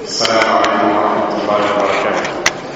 السلام عليكم ورحمة الله وبركاته.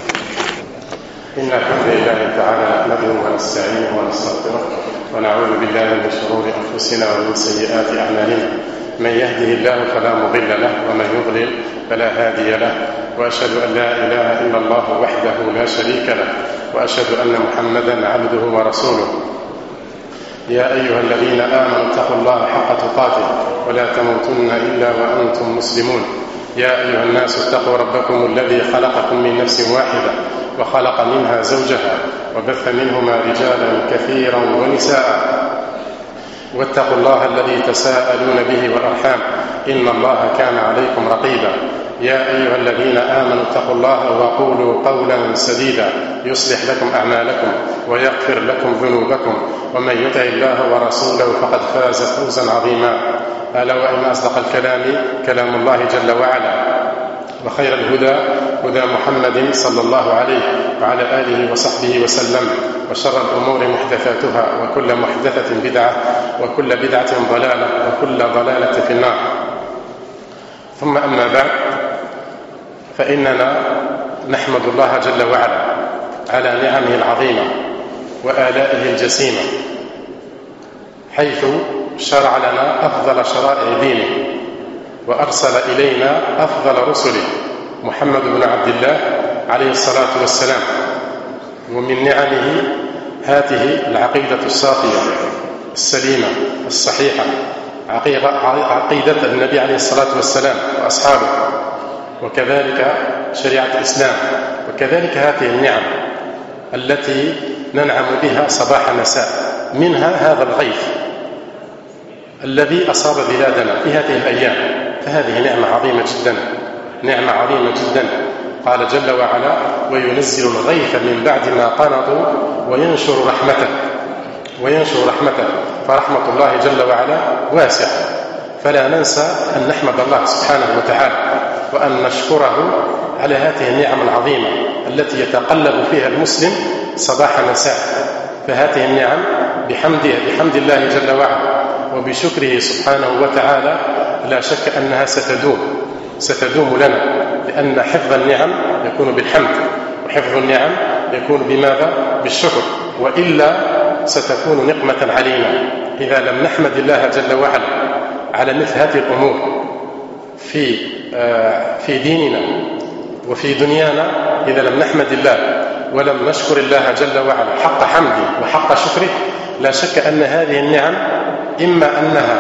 إن الحمد لله تعالى نحمده ونستعينه ونستغفره ونعوذ بالله من شرور أنفسنا ومن سيئات أعمالنا. من يهده الله فلا مضل له ومن يضلل فلا هادي له، وأشهد أن لا إله إلا الله وحده لا شريك له، وأشهد أن محمدا عبده ورسوله. يا أيها الذين آمنوا اتقوا الله حق تقاته ولا تموتن إلا وأنتم مسلمون. يا أيها الناس اتقوا ربكم الذي خلقكم من نفس واحدة وخلق منها زوجها وبث منهما رجالا كثيرا ونساء، واتقوا الله الذي تساءلون به والأرحام إن الله كان عليكم رقيبا. يا أيها الذين آمنوا اتقوا الله وقولوا قولا سديدا يصلح لكم أعمالكم ويغفر لكم ذنوبكم، ومن يطع الله ورسوله فقد فاز فوزا عظيما. ألا وإن أصدق الكلام كلام الله جل وعلا، وخير الهدى هدى محمد صلى الله عليه وعلى آله وصحبه وسلم، وشر الأمور محدثاتها وكل محدثة بدعة وكل بدعة ضلالة وكل ضلالة في النار. ثم أما بعد، فإننا نحمد الله جل وعلا على نعمه العظيمة وآلائه الجسيمة، حيث شرع لنا أفضل شرائع دينه وأرسل إلينا أفضل رسله محمد بن عبد الله عليه الصلاة والسلام. ومن نعمه هذه العقيدة الصافية السليمة الصحيحة، عقيدة النبي عليه الصلاة والسلام وأصحابه، وكذلك شريعة الإسلام، وكذلك هذه النعم التي ننعم بها صباح مساء. منها هذا الغيث الذي أصاب بلادنا في هذه الأيام، فهذه نعمة عظيمة جدا، نعمة عظيمة جدا. قال جل وعلا: وينزل الغيث من بعد ما قنطوا وينشر رحمته. فرحمة الله جل وعلا واسعة، فلا ننسى أن نحمد الله سبحانه وتعالى وأن نشكره على هذه النعم العظيمة التي يتقلب فيها المسلم صباح مساء. فهذه النعم بحمد الله جل وعلا وبشكره سبحانه وتعالى لا شك أنها ستدوم لنا، لأن حفظ النعم يكون بالحمد، وحفظ النعم يكون بماذا؟ بالشكر، وإلا ستكون نقمة علينا إذا لم نحمد الله جل وعلا على مثل هذه الأمور في ديننا وفي دنيانا. إذا لم نحمد الله ولم نشكر الله جل وعلا حق حمده وحق شكره، لا شك أن هذه النعم إما أنها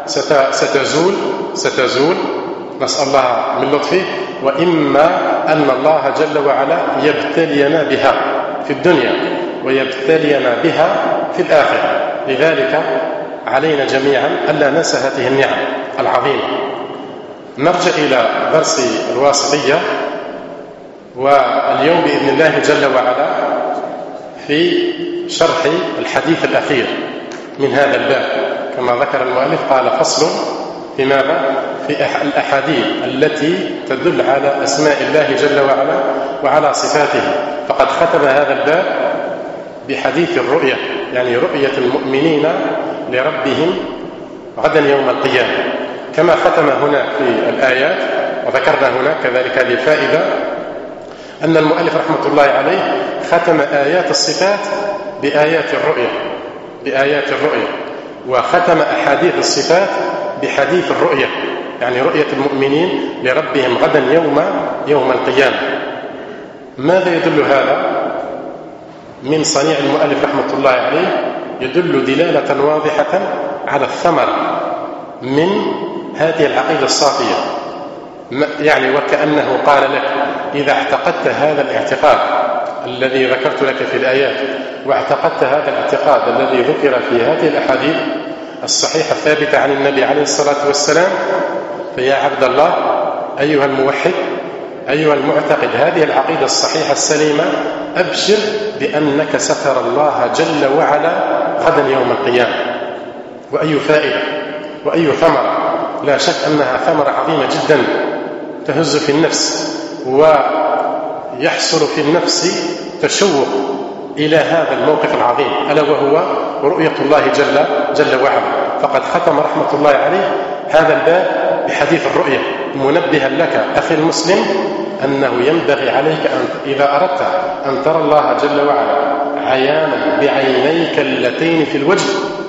ستزول نسأل الله من لطفه، وإما أن الله جل وعلا يبتلينا بها في الدنيا ويبتلينا بها في الآخرة. لذلك علينا جميعا ألا ننسى هذه النعم العظيمة. نرجع إلى درس الواسطية، واليوم بإذن الله جل وعلا في شرح الحديث الأخير من هذا الباب. كما ذكر المؤلف قال: فصل في ماذا؟ في الأحاديث التي تدل على أسماء الله جل وعلا وعلى صفاته. فقد ختم هذا الباب بحديث الرؤية، يعني رؤية المؤمنين لربهم غدا يوم القيامة، كما ختم هنا في الآيات. وذكرنا هنا كذلك هذه الفائدة، أن المؤلف رحمة الله عليه ختم آيات الصفات بآيات الرؤية، وختم أحاديث الصفات بحديث الرؤية، يعني رؤية المؤمنين لربهم غدا يوم القيامة. ماذا يدل هذا؟ من صنيع المؤلف رحمة الله عليه يدل دلالة واضحة على الثمرة من هذه العقيدة الصافية، يعني وكأنه قال لك: إذا اعتقدت هذا الاعتقاد الذي ذكرت لك في الآيات، واعتقدت هذا الاعتقاد الذي ذكر في هذه الأحاديث الصحيحة الثابتة عن النبي عليه الصلاة والسلام، فيا عبد الله أيها الموحد أيها المعتقد هذه العقيدة الصحيحة السليمة، أبشر بأنك سترى الله جل وعلا غدا يوم القيامة. وأي فائدة وأي ثمرة! لا شك أنها ثمرة عظيمة جدا تهز في النفس، ويحصل في النفس تشوق إلى هذا الموقف العظيم، ألا وهو رؤية الله جل وعلا. فقد ختم رحمة الله عليه هذا الباب بحديث الرؤيا منبها لك أخي المسلم أنه ينبغي عليك إذا أردت أن ترى الله جل وعلا عيانا بعينيك اللتين في الوجه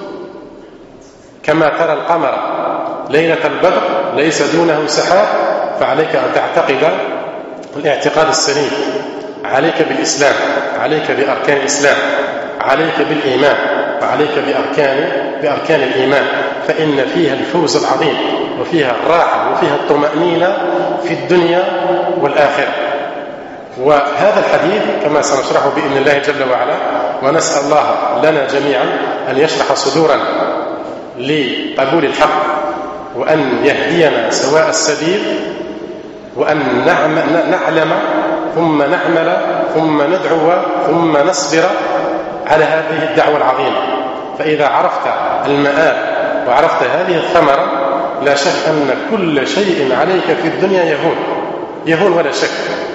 كما ترى القمر ليلة البدر ليس دونه سحاب، فعليك أن تعتقد الاعتقاد السليم، عليك بالإسلام، عليك بأركان الإسلام، عليك بالإيمان، وعليك بأركان الإيمان، فإن فيها الفوز العظيم وفيها الراحة وفيها الطمأنينة في الدنيا والآخرة. وهذا الحديث كما سنشرحه بإذن الله جل وعلا، ونسأل الله لنا جميعا أن يشرح صدورنا لقبول الحق، وأن يهدينا سواء السبيل، وأن نعلم ثم نعمل ثم ندعو ثم نصبر على هذه الدعوة العظيمة. فإذا عرفت المآل وعرفت هذه الثمرة لا شك أن كل شيء عليك في الدنيا يهون ولا شك.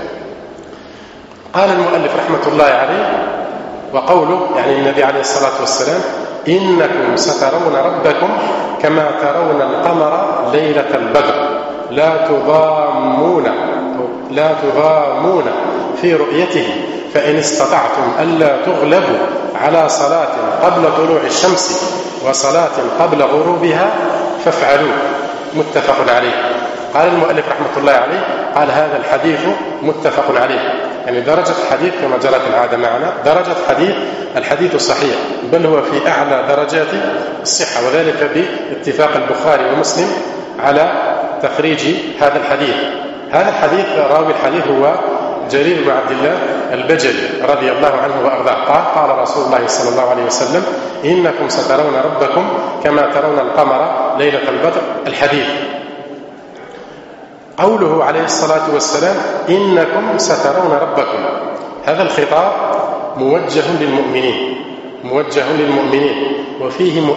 قال المؤلف رحمة الله عليه وقوله يعني النبي عليه الصلاة والسلام: إنكم سترون ربكم كما ترون القمر ليلة البدر لا تضامون في رؤيته، فإن استطعتم ألا تغلبوا على صلاة قبل طلوع الشمس وصلاة قبل غروبها فافعلوا. متفق عليه. قال المؤلف رحمة الله عليه قال هذا الحديث متفق عليه، يعني درجة الحديث كما جرت العادة معنا درجة الحديث صحيح، بل هو في أعلى درجات الصحة، وذلك باتفاق البخاري ومسلم على تخريج هذا الحديث. هذا الحديث راوي الحديث هو جرير بن عبد الله البجلي رضي الله عنه وأرضاه. قال رسول الله صلى الله عليه وسلم: إنكم سترون ربكم كما ترون القمر ليلة البدر. الحديث قوله عليه الصلاة والسلام: إنكم سترون ربكم، هذا الخطاب موجه للمؤمنين، وفيه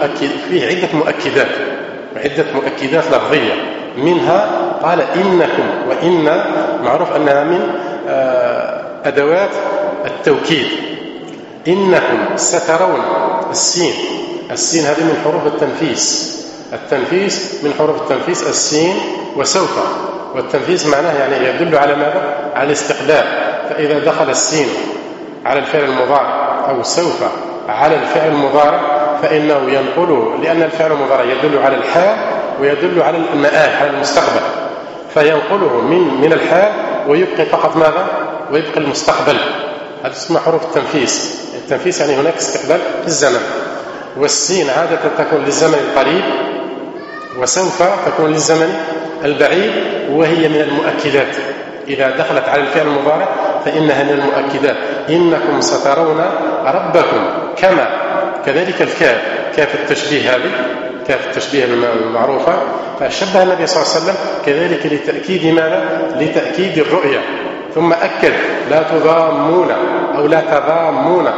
عدة مؤكدات لفظية، منها قال إنكم، وإن معروف أنها من أدوات التوكيد. إنكم سترون، السين هذه من حروف التنفيس من حروف التنفيس السين وسوف، والتنفيس معناه يعني يدل على ماذا؟ على الاستقبال. فإذا دخل السين على الفعل المضارع أو سوف على الفعل المضارع فإنه ينقله، لأن الفعل المضارع يدل على الحال ويدل على المآل، على المستقبل، فينقله من الحال ويبقي فقط ماذا؟ ويبقي المستقبل. هذا اسمه حروف التنفيس يعني هناك استقبال في الزمن. والسين عادة تكون للزمن القريب، وسوف تكون للزمن البعيد، وهي من المؤكدات. إذا دخلت على الفعل المضارع فإنها من المؤكدات. إنكم سترون ربكم كما، كذلك الكاف، كاف التشبيه هذه، كاف التشبيه المعروفة، فشبه النبي صلى الله عليه وسلم كذلك لتأكيد ماذا؟ لتأكيد الرؤية. ثم أكد: لا تضامون أو لا تضامون،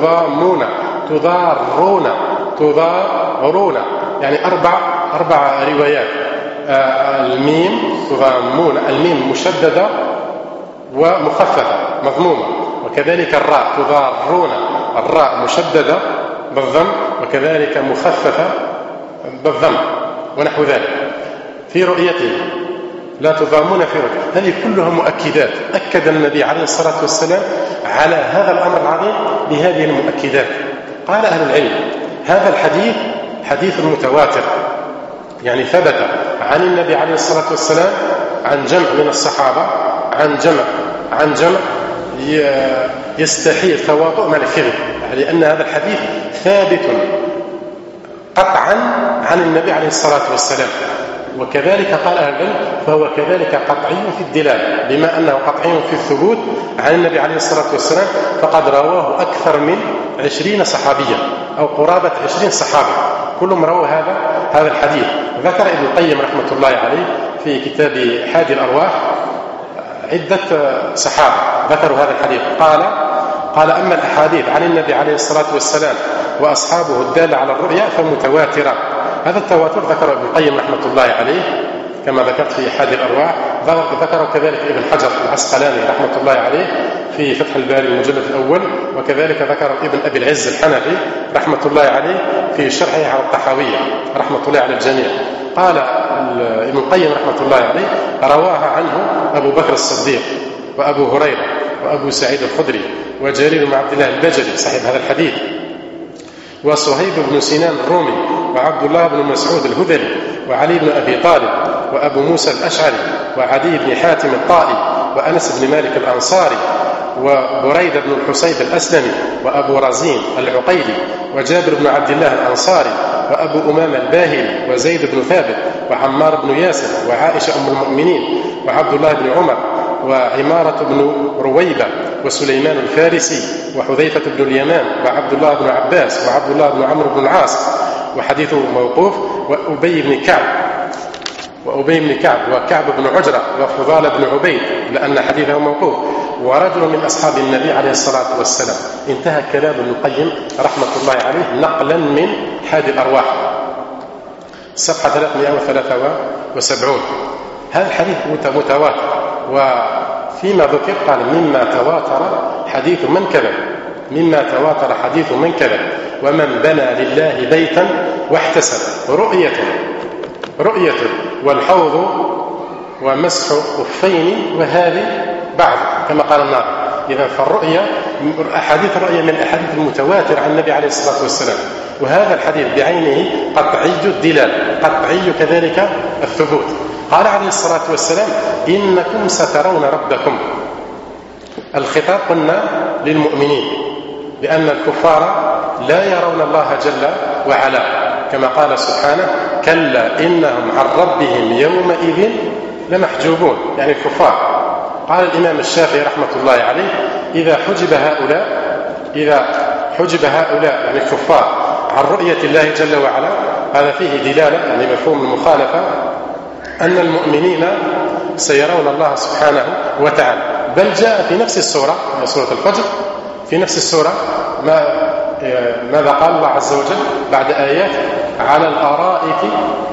تضارون، يعني أربع روايات. الميم تضامون، الميم مشددة ومخففة مضمومة، وكذلك الراء تضارون، الراء مشددة بالضم وكذلك مخففة بالضم، ونحو ذلك. في رؤيته لا تضامون في رؤيته، هذه كلها مؤكدات. أكد النبي عليه الصلاة والسلام على هذا الأمر العظيم بهذه المؤكدات. قال أهل العلم: هذا الحديث حديث متواتر، يعني ثبت عن النبي عليه الصلاة والسلام عن جمع من الصحابة، عن جمع يستحيل تواطؤ مع الكذب، لأن هذا الحديث ثابت قطعا عن النبي عليه الصلاة والسلام. وكذلك قال أهل العلم فهو كذلك قطعي في الدلالة، بما أنه قطعي في الثبوت عن النبي عليه الصلاة والسلام، فقد رواه أكثر من 20 صحابيا أو قرابة 20 صحابي، كلهم رووا هذا الحديث. ذكر ابن القيم رحمة الله عليه في كتاب حادي الأرواح عدة صحابة ذكروا هذا الحديث. قال أما الأحاديث عن النبي عليه الصلاة والسلام وأصحابه الدالة على الرؤيا فمتواترة. هذا التواتر ذكره ابن القيم رحمة الله عليه كما ذكرت في حادي الأرواح، ذكره كذلك ابن حجر العسقلاني رحمة الله عليه في فتح الباري المجلد الأول، وكذلك ذكر ابن أبي العز الحنفي رحمة الله عليه في شرحه على الطحاوية رحمة الله على الجميع. قال ابن القيم رحمة الله عليه رواها عنه أبو بكر الصديق وأبو هريرة وأبو سعيد الخدري وجرير بن عبد الله البجلي صاحب هذا الحديث، وصهيب بن سنان الرومي وعبد الله بن مسعود الهذلي وعلي بن أبي طالب وأبو موسى الأشعري وعدي بن حاتم الطائي وأنس بن مالك الأنصاري وبريدة بن الحصيب الأسلمي وأبو رزين العقيلي وجابر بن عبد الله الأنصاري وأبو أمامة الباهلي وزيد بن ثابت وعمار بن ياسر وعائشة أم المؤمنين وعبد الله بن عمر وعمارة بن رويبة وسليمان الفارسي وحذيفة بن اليمان وعبد الله بن عباس وعبد الله بن عمرو بن العاص وحديثه موقوف وأبي بن كعب وكعب بن عجرة وفضال بن عبيد لأن حديثه موقوف ورجل من أصحاب النبي عليه الصلاة والسلام. انتهى كلام ابن القيم رحمة الله عليه نقلا من حادي الأرواح صفحة 373. هذا الحديث متواتر، وفيما ذكر قال مما تواتر حديث من كذب ومن بنى لله بيتا واحتسب رؤية والحوض ومسح خفين وهذه بعض كما قال الناظم. إذا فالرؤية أحاديث الرؤية من الأحاديث المتواتر عن النبي عليه الصلاة والسلام، وهذا الحديث بعينه قطعي الدلالة قطعي كذلك الثبوت. قال عليه الصلاة والسلام إنكم سترون ربكم. الخطاب قلنا للمؤمنين لأن الكفار لا يرون الله جل وعلا كما قال سبحانه كلا إنهم عن ربهم يومئذ لمحجوبون، يعني الكفار. قال الإمام الشافعي رحمة الله عليه إذا حجب هؤلاء يعني الكفار عن رؤية الله جل وعلا هذا فيه دلالة يعني مفهوم المخالفة أن المؤمنين سيرون الله سبحانه وتعالى. بل جاء في نفس السورة سورة الفجر في نفس السورة ماذا قال الله عز وجل بعد آيات على الأرائك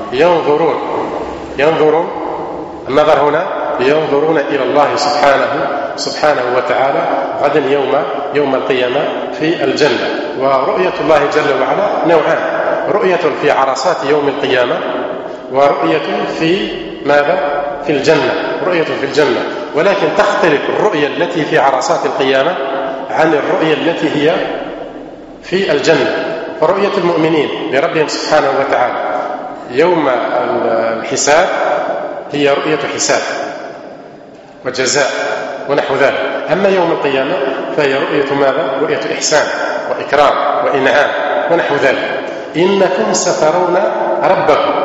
ينظرون النظر هنا ينظرون إلى الله سبحانه وتعالى غدا يوم القيامة في الجنة. ورؤية الله جل وعلا نوعان، رؤية في عرصات يوم القيامة ورؤية في ماذا؟ في الجنة. ولكن تختلف الرؤية التي في عرصات القيامة عن الرؤية التي هي في الجنة. فرؤية المؤمنين لربهم سبحانه وتعالى يوم الحساب هي رؤية حساب وجزاء ونحو ذلك. أما يوم القيامة فهي رؤية ماذا؟ رؤية إحسان وإكرام وإنعام ونحو ذلك. إنكم سترون ربكم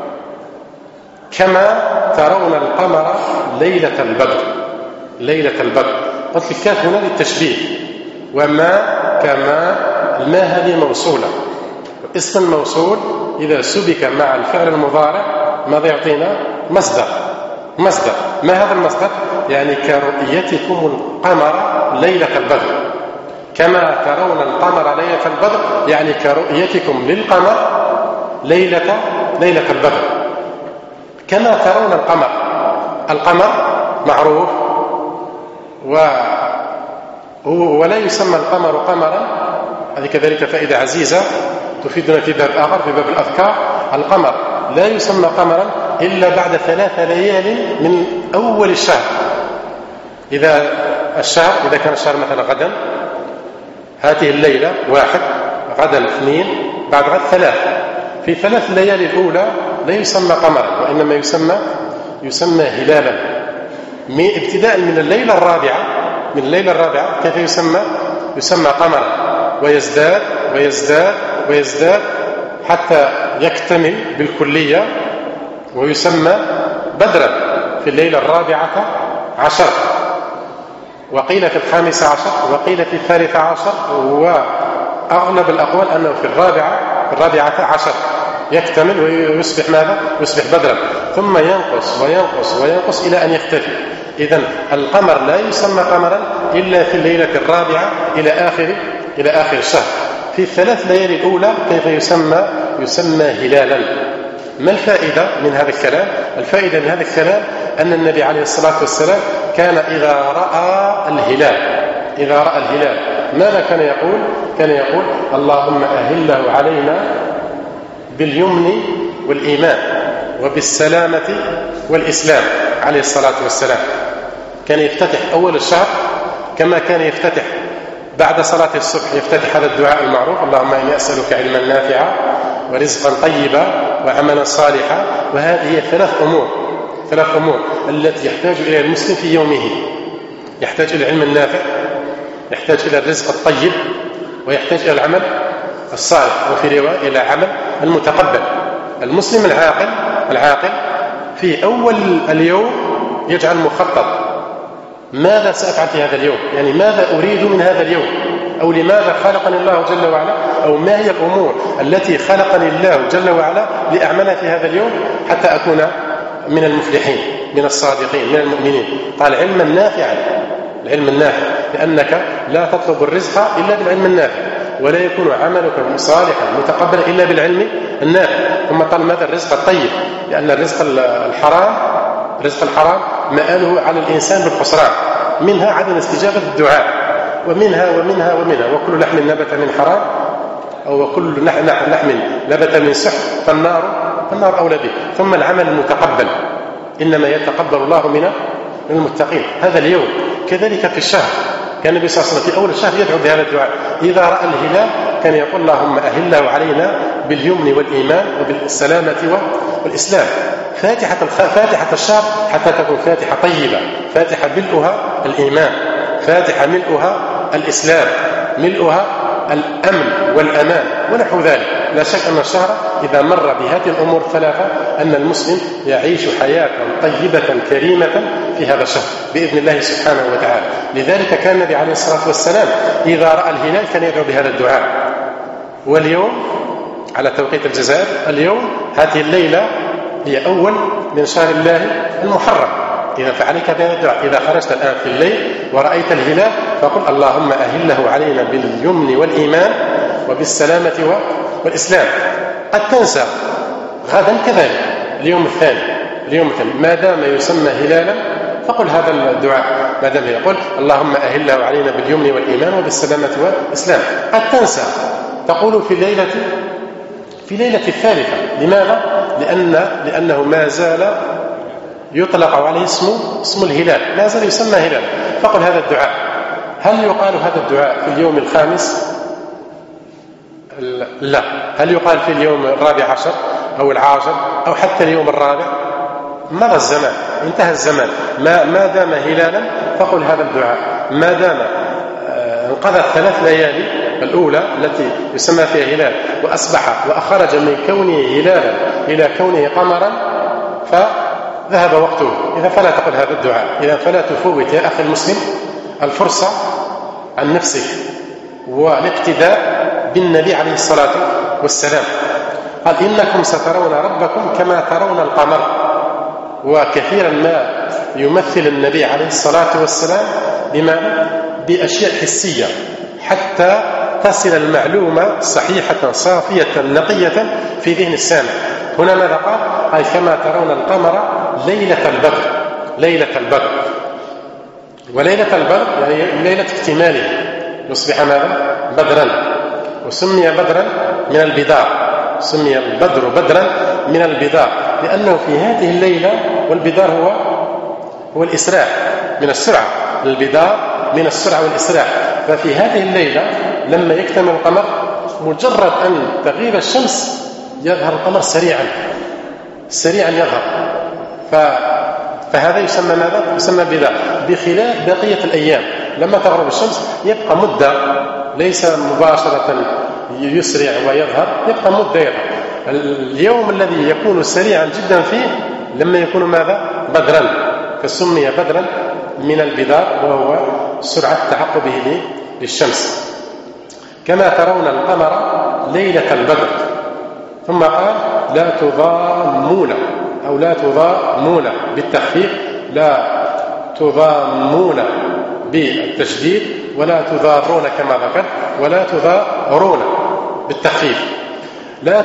كما ترون القمر ليلة البدر. قلت الكاف هنا للتشبيه، وما كما الماء هذه موصولة، اسم الموصول إذا سبك مع الفعل المضارع ماذا يعطينا؟ مصدر. ما هذا المصدر؟ يعني كرؤيتكم القمر ليلة البدر. كما ترون القمر ليلة البدر يعني كرؤيتكم للقمر ليلة البدر. كما ترون القمر معروف ولا يسمى القمر قمرا. هذه كذلك فائدة عزيزة تفيدنا في باب آخر في باب الأذكار. القمر لا يسمى قمرا إلا بعد 3 ليال من أول الشهر. إذا كان الشهر مثلا غدا هذه الليلة 1 غدا 2 بعد غد 3 في 3 ليالي الأولى لا يسمى قمرا وإنما يسمى هلالا. ابتداء من الليلة الرابعة كيف يسمى قمرا ويزداد حتى يكتمل بالكلية ويسمى بدرا في الليلة 14 وقيل في 15 وقيل في 13 وأغلب الأقوال أنه في 14 يكتمل ويصبح ماذا؟ يصبح بدرا ثم ينقص إلى أن يختفي. إذن القمر لا يسمى قمرا إلا في الليلة 4 إلى آخر الشهر. في 3 ليالي الأولى كيف يسمى هلالا. ما الفائدة من هذا الكلام؟ الفائدة من هذا الكلام أن النبي عليه الصلاة والسلام كان إذا رأى الهلال ماذا كان يقول؟ كان يقول اللهم أهله علينا باليمن والإيمان وبالسلامة والإسلام عليه الصلاة والسلام. كان يفتتح أول الشهر كما كان يفتتح بعد صلاة الصبح، يفتتح هذا الدعاء المعروف: اللهم إني أسألك علما نافعا ورزقا طيبا وعملا صالحا. وهذه هي ثلاث أمور التي يحتاج إليها المسلم في يومه: يحتاج إلى العلم النافع، يحتاج إلى الرزق الطيب، ويحتاج إلى العمل الصالح، وفي رواية إلى عمل المتقبل. المسلم العاقل في أول اليوم يجعل مخطط: ماذا سأفعل في هذا اليوم؟ يعني ماذا أريد من هذا اليوم؟ أو لماذا خلقني الله جل وعلا؟ أو ما هي الأمور التي خلقني الله جل وعلا لأعملها في هذا اليوم حتى أكون من المفلحين، من الصادقين، من المؤمنين. قال علما نافعا، العلم النافع، لأنك لا تطلب الرزق إلا بالعلم النافع، ولا يكون عملك صالحا متقبلا إلا بالعلم النافع. ثم قال ماذا؟ الرزق الطيب، لأن الرزق الحرام مآله على الإنسان بالخسران، منها عدم استجابة الدعاء، ومنها وكل لحم نبت من حرام، أو كل لحم نبت من سحت فالنار أولى به. ثم العمل المتقبل، إنما يتقبل الله من المتقين. هذا اليوم كذلك في الشهر، كان النبي صلى الله عليه وسلم في أول الشهر يدعو بهذا الدعاء: إذا رأى الهلال كان يقول اللهم أهله علينا باليمن والإيمان وبالسلامة والإسلام. فاتحة الشهر حتى تكون فاتحة طيبة، فاتحة ملؤها الإيمان، فاتحة ملؤها الإسلام، ملؤها الأمن والأمان ونحو ذلك. لا شك أن الشهر إذا مر بهذه الأمور الثلاثة أن المسلم يعيش حياة طيبة كريمة في هذا الشهر بإذن الله سبحانه وتعالى. لذلك كان النبي عليه الصلاة والسلام إذا رأى الهلال كان يدعو بهذا الدعاء. واليوم على توقيت الجزائر اليوم هذه الليلة هي أول من شهر الله المحرم. إذا فعليك بهذا الدعاء: إذا خرجت الآن في الليل ورأيت الهلال فقل اللهم أهله علينا باليمن والإيمان وبالسلامة والإسلام. قد تنسى غدا كذلك اليوم الثاني ما دام يسمى هلالا فقل هذا الدعاء، ما دام يقول اللهم أهله علينا باليمن والإيمان وبالسلامة والإسلام. قد تنسى تقول في ليلة الثالثة. لماذا؟ لأنه ما زال يطلق عليه اسم الهلال، ما زال يسمى هلال. فقل هذا الدعاء. هل يقال هذا الدعاء في اليوم الخامس؟ لا. هل يقال في اليوم 14 أو 10 أو حتى اليوم 4؟ مضى الزمان، انتهى الزمان. ما دام هلالا فقل هذا الدعاء. ما دام انقضت 3 ليالي الأولى التي يسمى فيها هلال وأصبح وأخرج من كونه هلالا إلى كونه قمرا فذهب وقته. إذا فلا تقل هذا الدعاء. إذا فلا تفوت يا أخي المسلم الفرصة عن نفسك والاقتداء بالنبي عليه الصلاة والسلام. قال إنكم سترون ربكم كما ترون القمر. وكثيرا ما يمثل النبي عليه الصلاة والسلام بأشياء حسية حتى تصل المعلومة صحيحة صافية نقية في ذهن السامع. هنا ماذا قال؟ كما ترون القمر ليلة البدر. وليلة البدر يعني ليلة اكتماله يصبح ماذا؟ بدرا. وسمي بدرا من البدار، سمي البدر بدرا من البدار لأنه في هذه الليلة، والبدار هو الإسراع من السرعة، البدار من السرعة والإسراع. ففي هذه الليلة لما يكتمل القمر مجرد أن تغيب الشمس يظهر القمر سريعا يظهر. فهذا يسمى ماذا؟ يسمى بدار. بخلاف بقية الأيام لما تغرب الشمس يبقى مدة، ليس مباشرة يسرع ويظهر، يبقى مدة يظهر. اليوم الذي يكون سريعا جدا فيه لما يكون ماذا؟ بدرا، فسمي بدرا من البدار وهو سرعة تعقبه للشمس. كما ترون القمر ليلة البدر. ثم قال لا تضامون بالتخفيف، لا تضامون بالتشديد، ولا تضارون كما ذكرت، ولا تضارون بالتخفيف. لا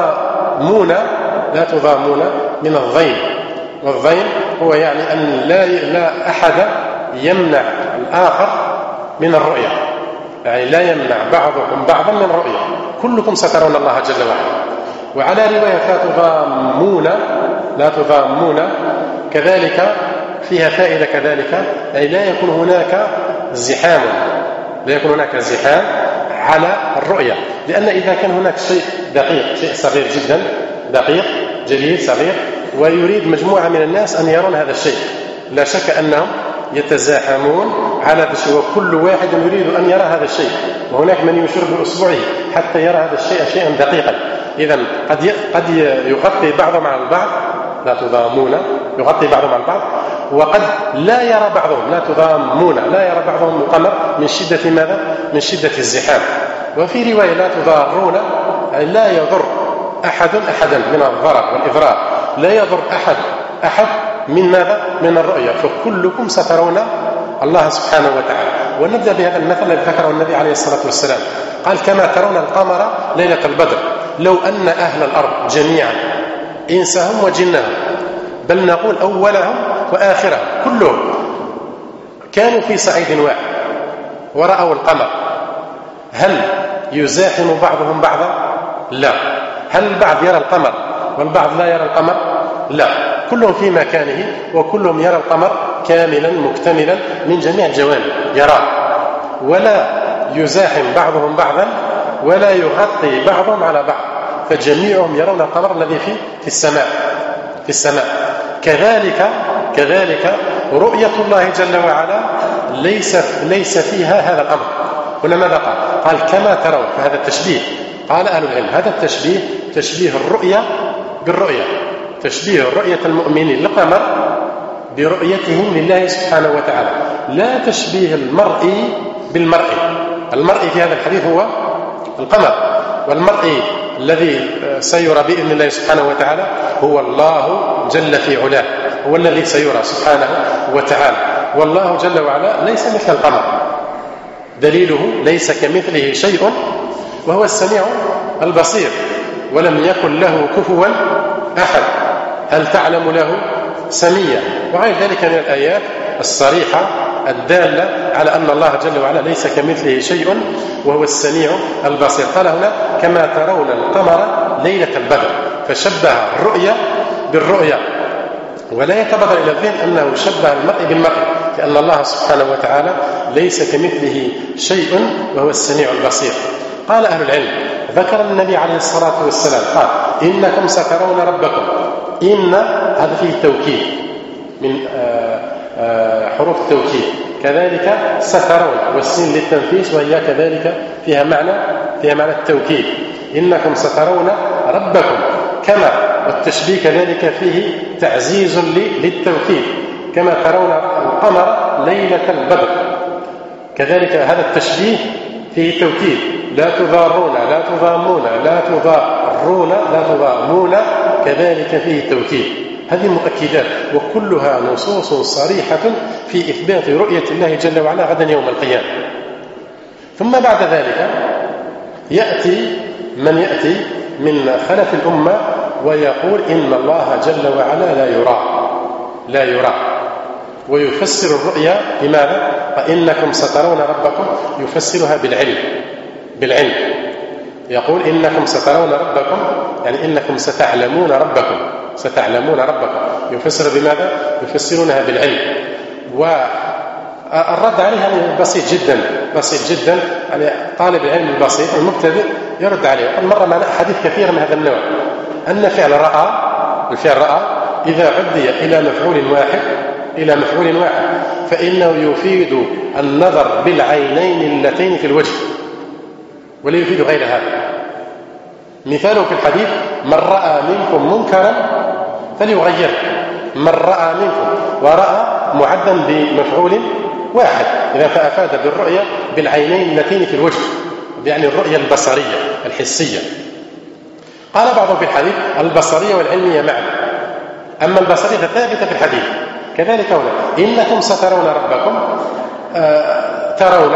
تضامون من الضيم، والضيم هو يعني أن لا أحد يمنع الآخر من الرؤية، يعني لا يمنع بعضكم بعضا من الرؤية، كلكم سترون الله جل وعلا. وعلى رواية لا تضامون لا تضامون كذلك فيها فائدة كذلك، أي لا يكون هناك زحام، لا يكون هناك زحام على الرؤية. لأن إذا كان هناك شيء دقيق، شيء صغير جدا، دقيق جليل صغير، ويريد مجموعة من الناس أن يرون هذا الشيء، لا شك أنهم يتزاحمون على هذا الشيء، وكل واحد يريد أن يرى هذا الشيء، وهناك من يشير بأصبعه حتى يرى هذا الشيء شيئا دقيقا. إذن قد يغطي بعضهم على البعض، لا تضامون، يغطي بعضهم على البعض، وقد لا يرى بعضهم، لا تضامون، لا يرى بعضهم القمر من شدة ماذا؟ من شدة الزحام. وفي رواية لا تضارون، لا يضر أحدا من الضرر والإضرار، لا يضر أحد من ماذا؟ من الرؤية، فكلكم سترون الله سبحانه وتعالى. ونبدأ بهذا المثل الذي ذكره النبي عليه الصلاة والسلام، قال كما ترون القمر ليلة البدر، لو أن أهل الأرض جميعا إنسهم وجنهم، بل نقول أولهم وآخرهم كلهم، كانوا في صعيد واحد ورأوا القمر، هل يزاحم بعضهم بعضا؟ لا. هل البعض يرى القمر والبعض لا يرى القمر؟ لا، كلهم في مكانه، وكلهم يرى القمر كاملا مكتملا من جميع الجوانب، يراه، ولا يزاحم بعضهم بعضا، ولا يغطي بعضهم على بعض، فجميعهم يرون القمر الذي في السماء. كذلك رؤية الله جل وعلا ليس فيها هذا الأمر. هنا ماذا قال كما ترون، فهذا التشبيه، قال أهل العلم هذا التشبيه تشبيه الرؤية بالرؤية، تشبيه رؤية المؤمنين للقمر برؤيتهم لله سبحانه وتعالى، لا تشبيه المرء بالمرء. المرء في هذا الحديث هو القمر، والمرء الذي سيرى بإذن الله سبحانه وتعالى هو الله جل في علاه، هو الذي سيرى سبحانه وتعالى. والله جل وعلا ليس مثل القمر، دليله ليس كمثله شيء وهو السميع البصير، ولم يكن له كفوا أحد، هل تعلم له سميا، وغير ذلك من الآيات الصريحة الدالة على أن الله جل وعلا ليس كمثله شيء وهو السميع البصير. قال هنا كما ترون القمر ليلة البدر، فشبه الرؤية بالرؤية، ولا يتبادر إلى الذهن أنه شبه المرء بالمرء، لأن الله سبحانه وتعالى ليس كمثله شيء وهو السميع البصير. قال أهل العلم ذكر النبي عليه الصلاة والسلام قال إنكم سترون ربكم، إن هذا فيه التوكيد من حروف التوكيد، كذلك سترون والسين للتنفيس، وهي كذلك فيها معنى التوكيد، إنكم سترون ربكم كما، والتشبيه كذلك فيه تعزيز للتوكيد، كما ترون القمر ليلة البدر، كذلك هذا التشبيه فيه توكيد، لا تضارون، لا تضامون، لا تضارون، لا تضامون، كذلك فيه توكيد. هذه مؤكدات وكلها نصوص صريحة في إثبات رؤية الله جل وعلا غدا يوم القيامة. ثم بعد ذلك يأتي من خلف الأمة ويقول إن الله جل وعلا لا يرى، ويفسر الرؤيا بماذا؟ فإنكم سترون ربكم، يفسرها بالعلم، يقول إنكم سترون ربكم، يعني إنكم ستعلمون ربكم، يفسر بماذا؟ يفسرونها بالعلم. والرد عليها بسيط جدا، يعني طالب العلم البسيط المبتدئ يرد عليه. وقد مر معنا أحاديث كثيرة من هذا النوع، أن الفعل رأى إذا عدي إلى مفعول واحد فإنه يفيد النظر بالعينين اللتين في الوجه، ولا يفيد غير هذا. مثاله في الحديث من رأى منكم منكرا فليغيره، من رأى منكم، ورأى معدا بمفعول واحد، إذا فأفاد بالرؤية بالعينين اللتين في الوجه، يعني الرؤية البصرية الحسية. قال بعضهم في الحديث البصرية والعلمية معا، أما البصرية فثابتة في الحديث، كذلك هنا إنكم سترون ربكم، ترون،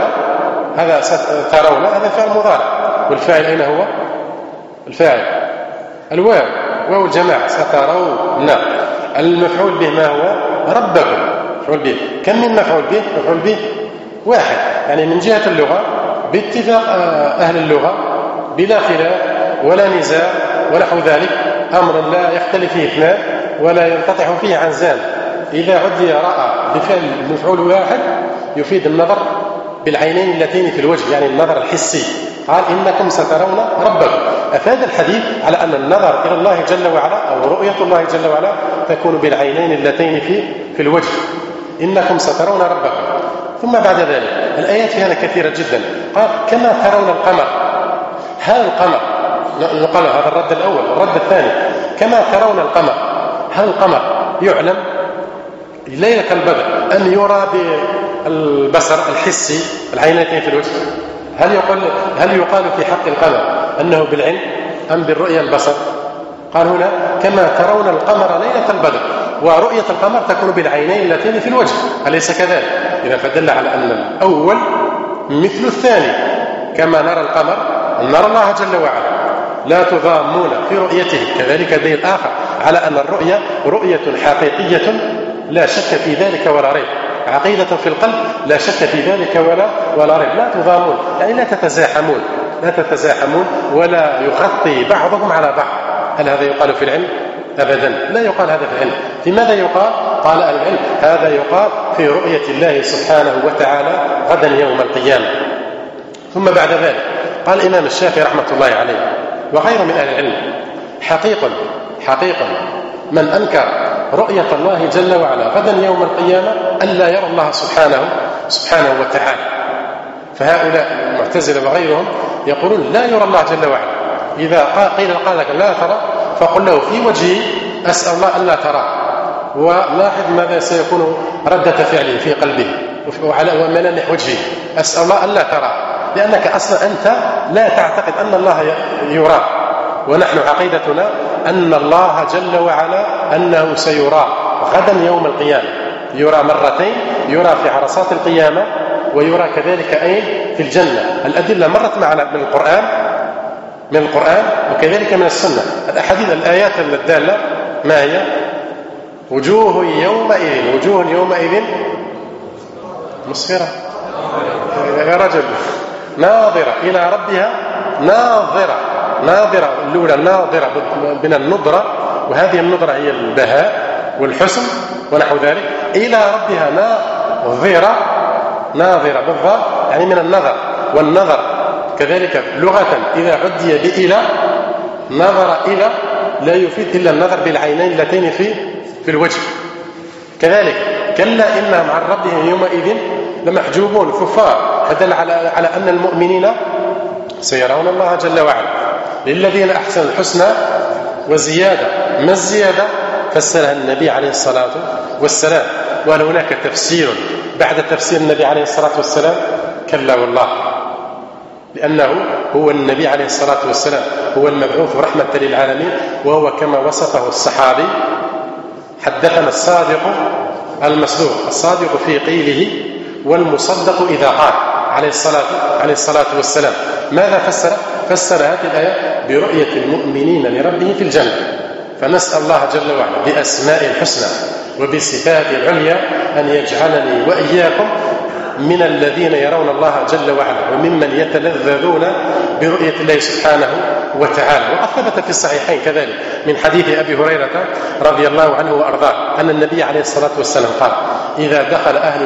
هذا فعل مضارع، والفاعل أين هو؟ الفاعل الواو الجماعة، سترون. المفعول به ما هو؟ ربكم، مفعول به. كم من مفعول به؟ مفعول به واحد، يعني من جهة اللغة باتفاق أهل اللغة بلا خلاف ولا نزاع ونحو ذلك، أمر لا يختلف فيه اثنان، ولا ينقطع فيه عنزان. إذا عدي رأى بفعل مفعول واحد يفيد النظر بالعينين اللتين في الوجه، يعني النظر الحسي. قال إنكم سترون ربكم. أفاد الحديث على أن النظر إلى الله جل وعلا أو رؤية الله جل وعلا تكون بالعينين اللتين في الوجه. إنكم سترون ربكم. ثم بعد ذلك الآيات فيها كثيرة جدا. قال كما ترون القمر. هل القمر، نقال هذا الرد الأول. الرد الثاني كما ترون القمر، هل القمر يعلم ليلة البدر أم يرى بالبصر الحسي العينتين في الوجه؟ هل يقال في حق القمر أنه بالعين أم بالرؤية البصر؟ قال هنا كما ترون القمر ليلة البدر، ورؤية القمر تكون بالعينين اللتين في الوجه، أليس كذلك؟ إذا فدل على أن الأول مثل الثاني. كما نرى القمر نرى الله جل وعلا، لا تضامون في رؤيته. كذلك الدليل الآخر على أن الرؤية رؤية حقيقية لا شك في ذلك ولا ريب، عقيدة في القلب لا شك في ذلك ولا ريب. لا تضامون يعني لا تتزاحمون ولا يغطي بعضكم على بعض. هل هذا يقال في العلم؟ أبدا لا يقال هذا في العلم. في ماذا يقال؟ قال العلم هذا يقال في رؤية الله سبحانه وتعالى غدا يوم القيامة. ثم بعد ذلك قال الإمام الشافعي رحمة الله عليه وغيره من أهل العلم حقيقة من أنكر رؤية الله جل وعلا غدا يوم القيامة ألا يرى الله سبحانه وتعالى. فهؤلاء المعتزلة وغيرهم يقولون لا يرى الله جل وعلا. إذا قال لك لا ترى فقل له في وجهي أسأل الله ألا ترى، ولاحظ ماذا سيكون ردة فعله في قلبه وعلى ملامح وجهه، أسأل الله ألا ترى، لأنك أصلا أنت لا تعتقد أن الله يرى، ونحن عقيدتنا أن الله جل وعلا أنه سيرى غدا يوم القيامة، يرى مرتين، يرى في عرصات القيامة ويرى كذلك أين في الجنة. الأدلة مرت معنا من القرآن وكذلك من السنة. الأحاديث الآيات الدالة ما هي؟ وجوه يومئذ مسفرة يا رجل، ناظرة إلى ربها ناظرة الأولى ناظرة من النظرة، وهذه النظرة هي البهاء والحسن ونحو ذلك، إلى ربها ناظرة بالضاء يعني من النظر. والنظر كذلك لغة إذا عدي بإلى نظر إلى لا يفيد إلا النظر بالعينين اللتين في الوجه. كذلك كلا إنهم عن ربهم يومئذ لمحجوبون كفار، فدل على أن المؤمنين سيرون الله جل وعلا. للذين أحسنوا الحسنى وزيادة. ما الزيادة؟ فسرها النبي عليه الصلاة والسلام. وهل هناك تفسير بعد تفسير النبي عليه الصلاة والسلام؟ كلا والله، لأنه هو النبي عليه الصلاة والسلام هو المبعوث رحمة للعالمين، وهو كما وصفه الصحابي حدثنا الصادق المصدوق، الصادق في قيله والمصدق إذا قال عليه الصلاة والسلام. ماذا فسر هذه الآية برؤية المؤمنين لربهم في الجنة. فنسأل الله جل وعلا بأسماء الحسنى وبصفات العليا أن يجعلني وإياكم من الذين يرون الله جل وعلا وممن يتلذذون برؤية الله سبحانه وتعالى. وقد ثبت في الصحيحين كذلك من حديث أبي هريرة رضي الله عنه وأرضاه أن النبي عليه الصلاة والسلام قال إذا دخل أهل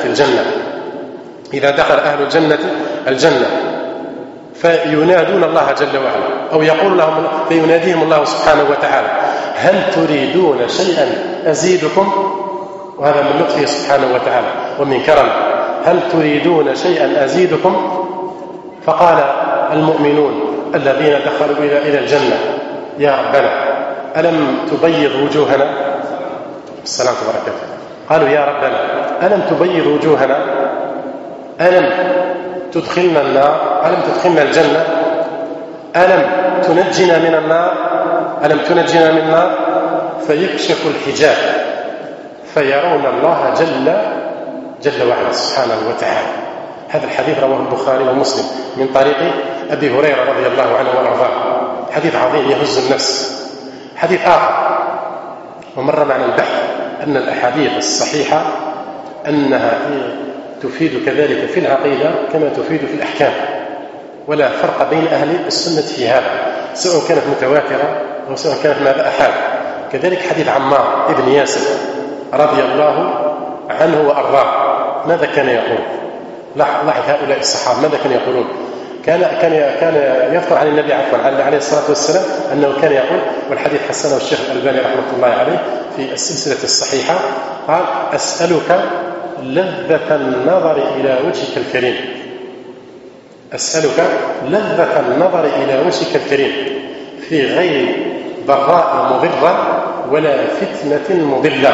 الجنة الجنة فينادون الله جل وعلا، أو يقول لهم فيناديهم الله سبحانه وتعالى هل تريدون شيئا أزيدكم؟ وهذا من لطفه سبحانه وتعالى ومن كرمه. هل تريدون شيئا أزيدكم؟ فقال المؤمنون الذين دخلوا إلى الجنة يا ربنا ألم تبيض وجوهنا؟ السلام وبركاته. قالوا يا ربنا ألم تبيض وجوهنا؟ ألم تدخلنا النار؟ ألم تدخلنا الجنة؟ ألم تنجنا من النار؟ ألم تنجنا من النار؟ فيكشف الحجاب فيرون الله جل وعلا سبحانه وتعالى. هذا الحديث رواه البخاري ومسلم من طريق أبي هريرة رضي الله عنه وأرضاه. حديث عظيم يهز النفس. حديث آخر ومر معنا البحث أن الأحاديث الصحيحة أنها تفيد كذلك في العقيدة كما تفيد في الأحكام، ولا فرق بين أهل السنة في هذا، سواء كانت متواترة أو سواء كانت ماذا أحاد. كذلك حديث عمار ابن ياسر رضي الله عنه وأرضاه، ماذا كان يقول؟ لاحظ هؤلاء الصحابة ماذا كانوا يقولون. كان يذكر عن النبي عليه الصلاة والسلام أنه كان يقول، والحديث حسنه الشيخ الألباني رحمة الله عليه في السلسلة الصحيحة، قال: أسألك لذة النظر إلى وجهك الكريم، أسألك لذة النظر إلى وجهك الكريم في غير ضراء مضرة ولا فتنة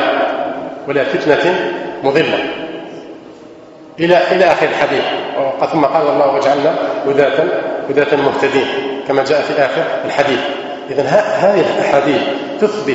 مضلة إلى آخر الحديث. ثم قال: الله واجعلنا هداة مهتدين، كما جاء في آخر الحديث. إذن هذه الأحاديث تثبت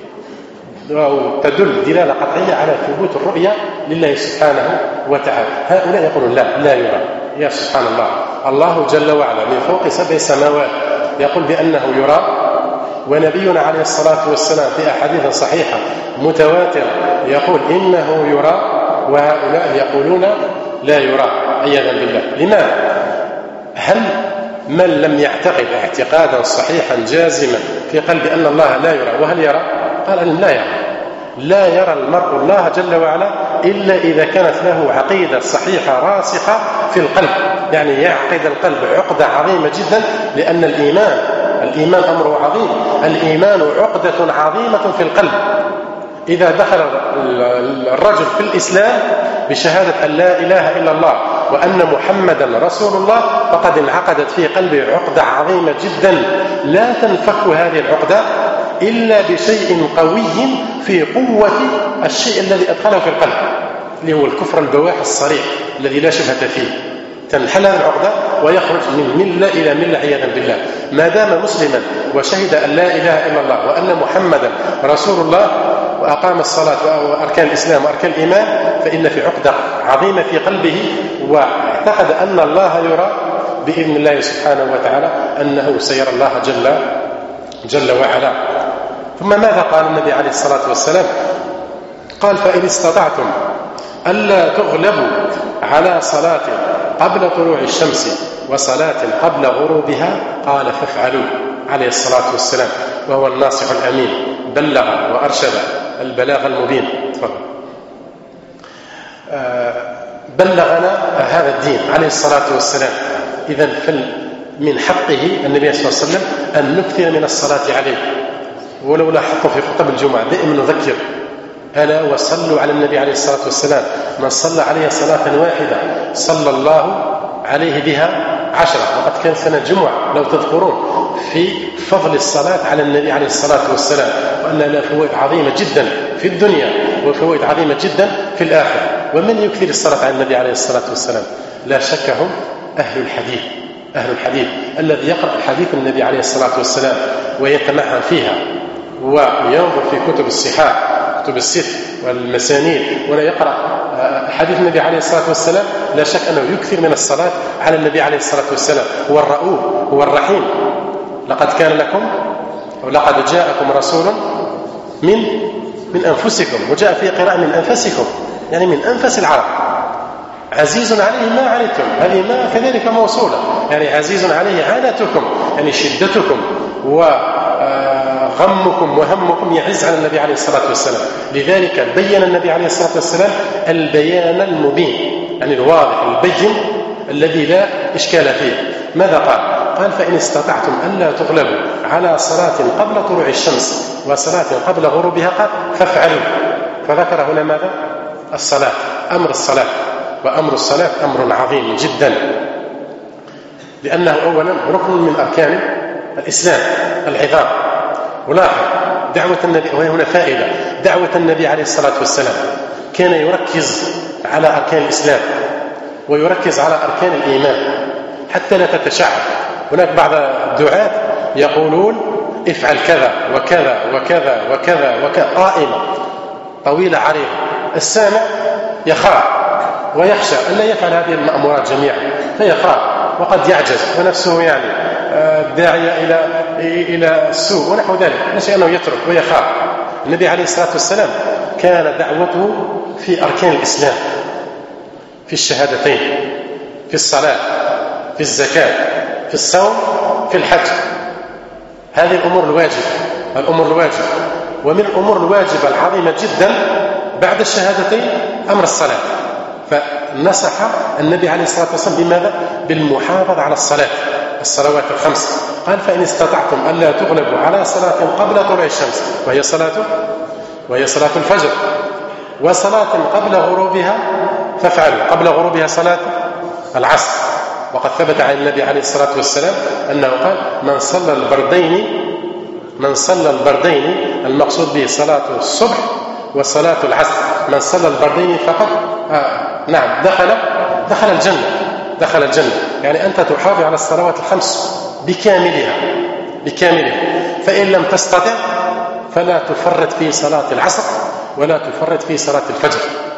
أو تدل دلالة قطعية على ثبوت الرؤية لله سبحانه وتعالى. هؤلاء يقولون لا يرى. يا سبحان الله، الله جل وعلا من فوق 7 سماوات يقول بأنه يرى، ونبينا عليه الصلاة والسلام في أحاديث صحيحة متواترة يقول إنه يرى، وهؤلاء يقولون لا يرى عياذا بالله. لماذا؟ هل من لم يعتقد اعتقادا صحيحا جازما في قلب أن الله لا يرى، وهل يرى؟ قال أن لا يرى المرء الله جل وعلا إلا إذا كانت له عقيدة صحيحة راسخة في القلب، يعني يعقد القلب عقدة عظيمة جدا، لأن الإيمان أمره عظيم. الإيمان عقدة عظيمة في القلب. إذا دخل الرجل في الإسلام بشهادة أن لا إله إلا الله وأن محمدا رسول الله، فقد انعقدت في قلبه عقدة عظيمة جدا، لا تنفك هذه العقدة إلا بشيء قوي في قوة الشيء الذي أدخله في القلب، اللي هو الكفر البواح الصريح الذي لا شبهة فيه. تنحل هذه العقدة ويخرج من ملة إلى ملة عياذا بالله. ما دام مسلما وشهد أن لا إله إلا الله وأن محمدا رسول الله وأقام الصلاة وأركان الإسلام وأركان الإيمان، فإن في عقدة عظيمة في قلبه، واعتقد أن الله يرى بإذن الله سبحانه وتعالى، أنه سيرى الله جل وعلا. ثم ماذا قال النبي عليه الصلاة والسلام؟ قال: فإن استطعتم ألا تغلبوا على صلاة قبل طلوع الشمس وصلاة قبل غروبها قال فافعلوا، عليه الصلاة والسلام، وهو الناصح الأمين، بلغ وأرشد البلاغ المبين. بلغنا هذا الدين عليه الصلاة والسلام. إذن من حقه النبي صلى الله عليه وسلم أن نكثر من الصلاة عليه. ولو لاحظتم في خطب الجمعة دائما نذكر: ألا وصلوا على النبي عليه الصلاة والسلام، من صلى عليه صلاة واحدة صلى الله عليه بها 10. وقد كان سنة جمعة لو تذكرون في فضل الصلاة على النبي عليه الصلاة والسلام، وأن لها فوائد عظيمة جدا في الدنيا وفوائد عظيمة جدا في الآخرة. ومن يكثر الصلاة على النبي عليه الصلاة والسلام؟ لا شك هم أهل الحديث الذي يقرأ حديث النبي عليه الصلاة والسلام ويتمعن فيها وينظر في كتب الصحاح، كتب الست والمسانيد، ولا يقرأ حديث النبي عليه الصلاة والسلام، لا شك أنه يكثر من الصلاة على النبي عليه الصلاة والسلام. هو الرؤوف، هو الرحيم. لقد كان لكم ولقد جاءكم رسول من أنفسكم، وجاء في قراءة من أنفسكم، يعني من أنفس العرب. عزيز عليه ما عنتم، هذه ما كذلك موصولة، يعني عزيز عليه عنتكم، يعني شدتكم وغمكم وهمكم يعز على النبي عليه الصلاة والسلام. لذلك بين النبي عليه الصلاة والسلام البيان المبين، يعني الواضح البين الذي لا إشكال فيه. ماذا قال؟ قال: فإن استطعتم ألا تغلبوا على صلاة قبل طلوع الشمس وصلاة قبل غروبها قال فافعلوا. فذكر هنا ماذا؟ الصلاة، أمر الصلاة. وأمر الصلاة أمر عظيم جدا، لأنه أولا ركن من أركان الإسلام العظام. ولاحظ دعوة النبي، وهنا فائدة، دعوة النبي عليه الصلاة والسلام كان يركز على أركان الإسلام ويركز على أركان الإيمان حتى لا تتشعب. هناك بعض الدعاة يقولون افعل كذا وكذا وكذا وكذا وكذا، قائمة طويلة عريضة، السامع يخاف ويخشى أن لا يفعل هذه المأمورات جميعا، فيخاف وقد يعجز ونفسه يعني داعية إلى السوء ونحو ذلك، نشأ أنه يترك ويخاف. النبي عليه الصلاة والسلام كان دعوته في أركان الإسلام، في الشهادتين، في الصلاة، في الزكاة، في الصوم، في الحج. هذه الأمور الواجبة. ومن الأمور الواجبة العظيمة جدا بعد الشهادتين أمر الصلاة. فنصح النبي عليه الصلاة والسلام بماذا؟ بالمحافظة على الصلوات الخمس. قال فإن استطعتم ألا تغلبوا على صلاة قبل طلوع الشمس وهي صلاة الفجر، وصلاة قبل غروبها فافعلوا. قبل غروبها صلاة العصر، وقد ثبت عن النبي عليه الصلاة والسلام أنه قال من صلى البردين المقصود به صلاة الصبح وصلاة العصر، من صلى البردين فقط دخل الجنة. يعني أنت تحافظ على الصلوات الخمس بكاملها. فإن لم تستطع فلا تفرط في صلاة العصر ولا تفرط في صلاة الفجر،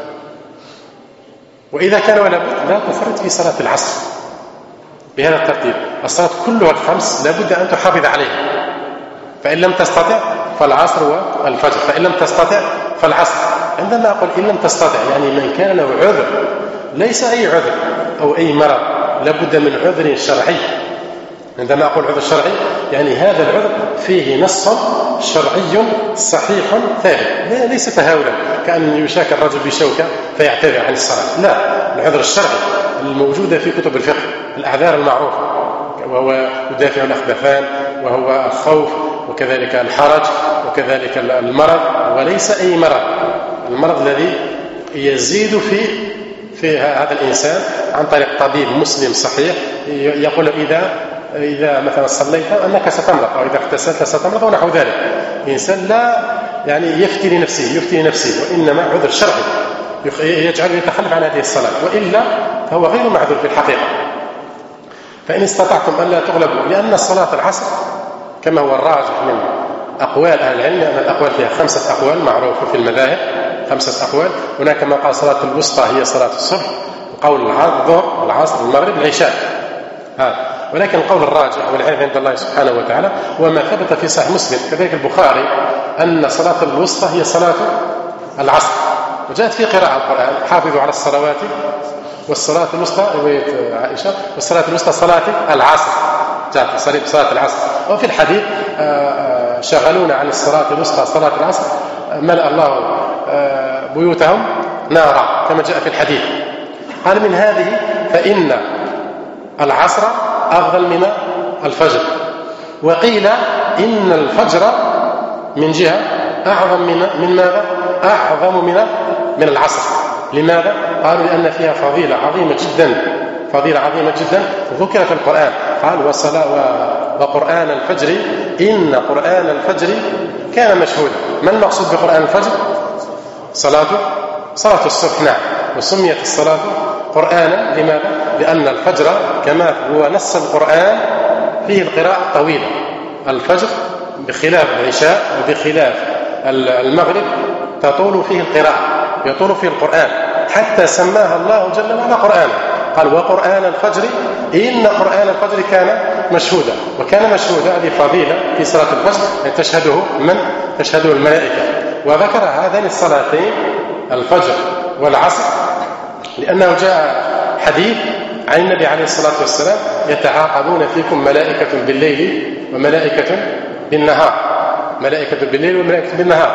وإذا كان ولا بد لا تفرط في صلاة العصر. بهذا الترتيب الصلاة كلها الخمس لابد أن تحافظ عليها. فإن لم تستطع فالعصر والفجر، فإن لم تستطع فالعصر. عندما أقول إن لم تستطع يعني من كان له عذر، ليس أي عذر أو أي مرض، لابد من عذر شرعي. عندما أقول عذر شرعي يعني هذا العذر فيه نص شرعي صحيح ثابت، ليس تهاولا كأن يشاك الرجل بشوكة فيعتذر عن الصلاة. لا، العذر الشرعي الموجودة في كتب الفقه، الأعذار المعروفة، وهو يدافع الأخبثان، وهو الخوف، وكذلك الحرج، وكذلك المرض، وليس أي مرض، المرض الذي يزيد في هذا الإنسان عن طريق طبيب مسلم صحيح يقول إذا مثلا صليت أنك ستمرض، أو إذا اغتسلت ستمرض ونحو ذلك. الإنسان لا يعني يفتي لنفسه، وإنما عذر شرعي يجعله يتخلف عن هذه الصلاة، وإلا فهو غير معذور في الحقيقة. فإن استطعتم أن لا تغلبوا، لأن صلاة العصر كما هو الراجح من أقوال أهل العلم، أن الأقوال فيها 5 أقوال معروفة في المذاهب، 5 أقوال. هناك ما قال صلاة الوسطى هي صلاة الصبح، وقول الظهر، العصر، المغرب، العشاء. ولكن القول الراجح والعلم عند الله سبحانه وتعالى وما ثبت في صحيح مسلم كذلك البخاري أن صلاة الوسطى هي صلاة العصر. وجاءت في قراءة القرآن حافظوا على الصلوات والصلاة الوسطى، رواية عائشة، والصلاة الوسطى صلاة العصر، جاءت صلاة العصر. وفي الحديث شغلونا عن الصلاة الوسطى صلاة العصر ملأ الله بيوتهم نارا، كما جاء في الحديث. قال من هذه فإن العصر أفضل من الفجر، وقيل إن الفجر من جهة أعظم من ماذا؟ أعظم من العصر. لماذا؟ قالوا لأن فيها فضيلة عظيمة جدا ذكر في القرآن. قال وقرآن الفجر إن قرآن الفجر كان مشهودا. ما المقصود بقرآن الفجر؟ صلاة الصبح. نعم، وسميت الصلاة قرآنا لماذا؟ لأن الفجر كما هو نص القرآن فيه القراءة طويلة. الفجر بخلاف العشاء وبخلاف المغرب تطول فيه القراءة، يطول فيه القرآن، حتى سماها الله جل وعلا قرآنا. قال وقرآن الفجر إن قرآن الفجر كان مشهودا. وكان مشهودا هذه فضيلة في صلاة الفجر تشهده الملائكة. وذكر هذين الصلاتين الفجر والعصر لأنه جاء حديث عن النبي عليه الصلاة والسلام يتعاقبون فيكم ملائكة بالليل وملائكة بالنهار، ملائكة بالليل وملائكة بالنهار.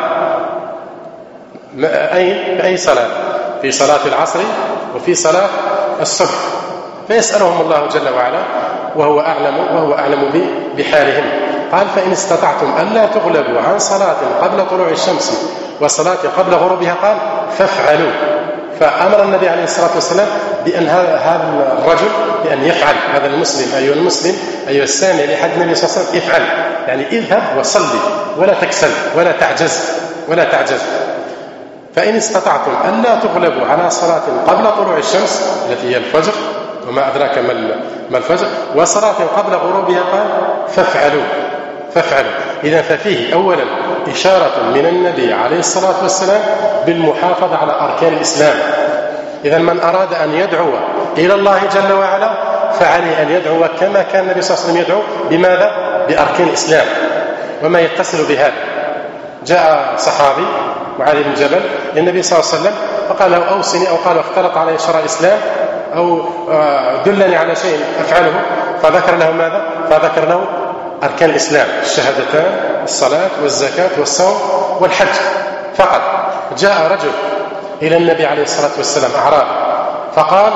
أي صلاة؟ في صلاة العصر وفي صلاة الصبح. فيسألهم الله جل وعلا وهو أعلم بحالهم. قال فإن استطعتم ألا تغلبوا عن صلاة قبل طلوع الشمس وصلاة قبل غروبها قال فافعلوا. فأمر النبي عليه الصلاة والسلام بأن هذا الرجل بأن يفعل. هذا المسلم أيها السامع لحد النبي صلى الله عليه وسلم افعل، يعني اذهب وصلي ولا تكسل ولا تعجز. فإن استطعتم أن لا تغلبوا على صلاة قبل طلوع الشمس التي هي الفجر وما أدراك ما الفجر وصلاة قبل غروبها قال فافعلوا. إذا ففيه أولا إشارة من النبي عليه الصلاة والسلام بالمحافظة على أركان الإسلام. إذا من أراد أن يدعو إلى الله جل وعلا فعليه أن يدعو كما كان النبي صلى الله عليه وسلم يدعو. بماذا؟ بأركان الإسلام وما يتصل بهذا. جاء صحابي معاذ بن جبل للنبي صلى الله عليه وسلم فقال له أوصني، أو قال اختلط علي شرع الإسلام، أو دلني على شيء أفعله. فذكر له ماذا؟ فذكر له أركان الإسلام: الشهادتان، الصلاة والزكاة والصوم والحج فقط. جاء رجل إلى النبي عليه الصلاة والسلام أعرابي فقال: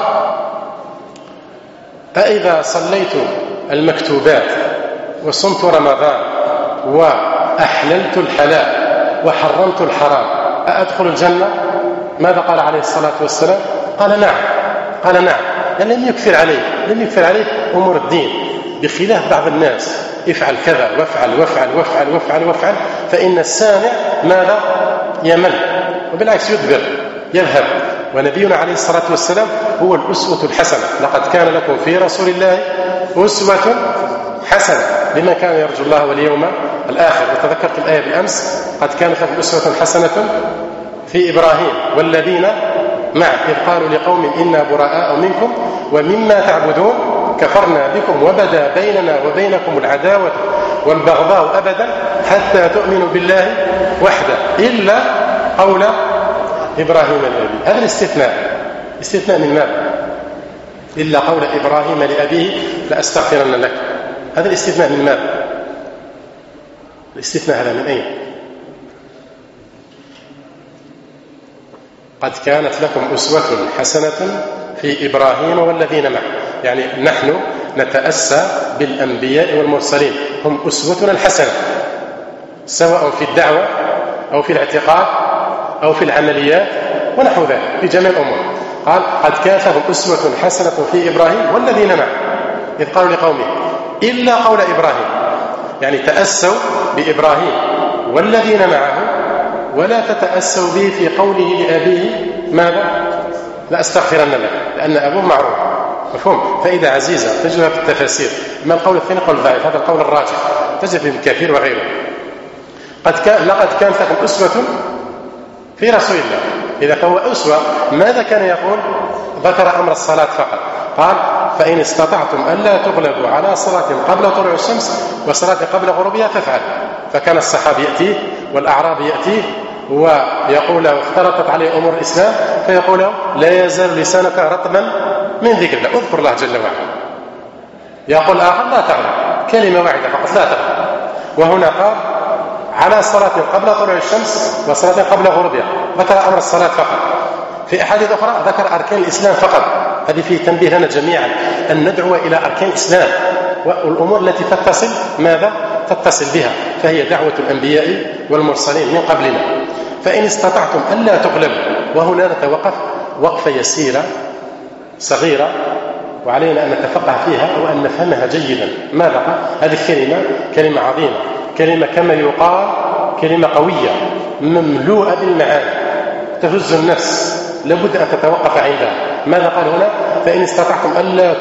أإذا صليت المكتوبات وصمت رمضان وأحللت الحلال وحرمت الحرام أأدخل الجنة؟ ماذا قال عليه الصلاة والسلام؟ قال نعم. قال نعم. يعني لم يكثر عليه أمور الدين، بخلاف بعض الناس: افعل كذا وافعل وافعل وافعل وافعل وافعل، فإن السامع ماذا؟ يمل، وبالعكس يدبر يذهب. ونبينا عليه الصلاة والسلام هو الأسوة الحسنة: لقد كان لكم في رسول الله أسوة حسنة لمن كان يرجو الله واليوم الآخر. وتذكرت الآية بالأمس: قد كانت لكم أسوة حسنة في إبراهيم والذين معه إذ قالوا لقوم إنا براء منكم ومما تعبدون كفرنا بكم وبدا بيننا وبينكم العداوة والبغضاء أبدا حتى تؤمنوا بالله وحده إلا قول إبراهيم لأبيه. هذا استثناء من ماذا؟ إلا قول إبراهيم لأبيه لأستغفرن لك. هذا الاستثناء من ماذا؟ الاستثناء هذا من أين؟ قد كانت لكم أسوة حسنة في إبراهيم والذين معه، يعني نحن نتأسى بالأنبياء والمرسلين، هم أسوتنا الحسنة، سواء في الدعوة أو في الاعتقاد أو في العمليات ونحو ذلك في جميع الأمور. قال: قد كانت لهم أسوة حسنة في إبراهيم والذين معه إذ قالوا لقومه إلا قول إبراهيم، يعني تأسوا بإبراهيم والذين معه ولا تتأسوا به في قوله لأبيه ماذا؟ لأستغفرن لك، لأن أبوه معروف مفهوم. فإذا عزيزة تجدها في التفاسير، ما القول الثاني قول ضعيف، هذا القول الراجح تجد في ابن كثير وغيره. لقد كانت لكم أسوة في رسول الله. إذا هو أسوة ماذا كان يقول؟ ذكر أمر الصلاة فقط، قال: فإن استطعتم ألا تغلبوا على صلاة قبل طلوع الشمس وصلاة قبل غروبها فافعل. فكان الصحابي يأتيه والأعرابي يأتيه ويقول له اختلطت عليه أمور الإسلام فيقول له: لا يزال لسانك رطبا من ذكر الله، اذكر الله جل وعلا. يقول آخر: لا تغلب، كلمة واحدة فقط لا تغلب. وهنا قال: على صلاة قبل طلوع الشمس وصلاة قبل غروبها، ذكر أمر الصلاة فقط. في أحاديث أخرى ذكر أركان الإسلام فقط. هذه فيه تنبيه لنا جميعا أن ندعو إلى أركان الإسلام والأمور التي تتصل ماذا؟ تتصل بها، فهي دعوة الأنبياء والمرسلين من قبلنا. فإن استطعتم ألا تغلبوا، وهنا نتوقف وقفة يسيرة صغيرة وعلينا أن نتفقه فيها وأن نفهمها جيدا. ماذا قال؟ هذه الكلمة كلمة عظيمة، كلمة كما يقال كلمة قوية مملوءة بالمعاني تهز النفس، لابد أن تتوقف عندها. ماذا قال هنا؟ فإن استطعتم ألا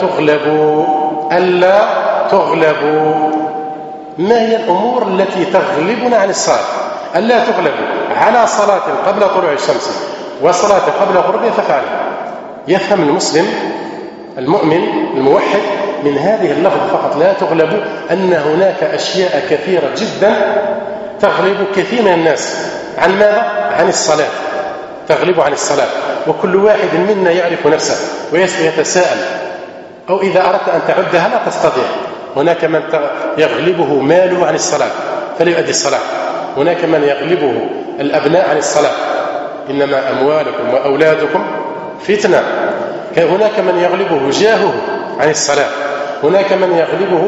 تغلبوا. ما هي الأمور التي تغلبنا عن الصلاة؟ ألا تغلبوا على صلاة قبل طلوع الشمس وصلاة قبل غروبها فافعلوا. يفهم المسلم المؤمن الموحد من هذه اللفظ فقط لا تغلبوا أن هناك أشياء كثيرة جدا تغلب كثير من الناس عن ماذا؟ عن الصلاة، تغلب عن الصلاة. وكل واحد منا يعرف نفسه ويتساءل، أو إذا أردت أن تعدها لا تستطيع. هناك من يغلبه ماله عن الصلاة فلا يؤدي الصلاة، هناك من يغلبه الأبناء عن الصلاة، إنما أموالكم وأولادكم فتنة. هناك من يغلبه جاهه عن الصلاة، هناك من يغلبه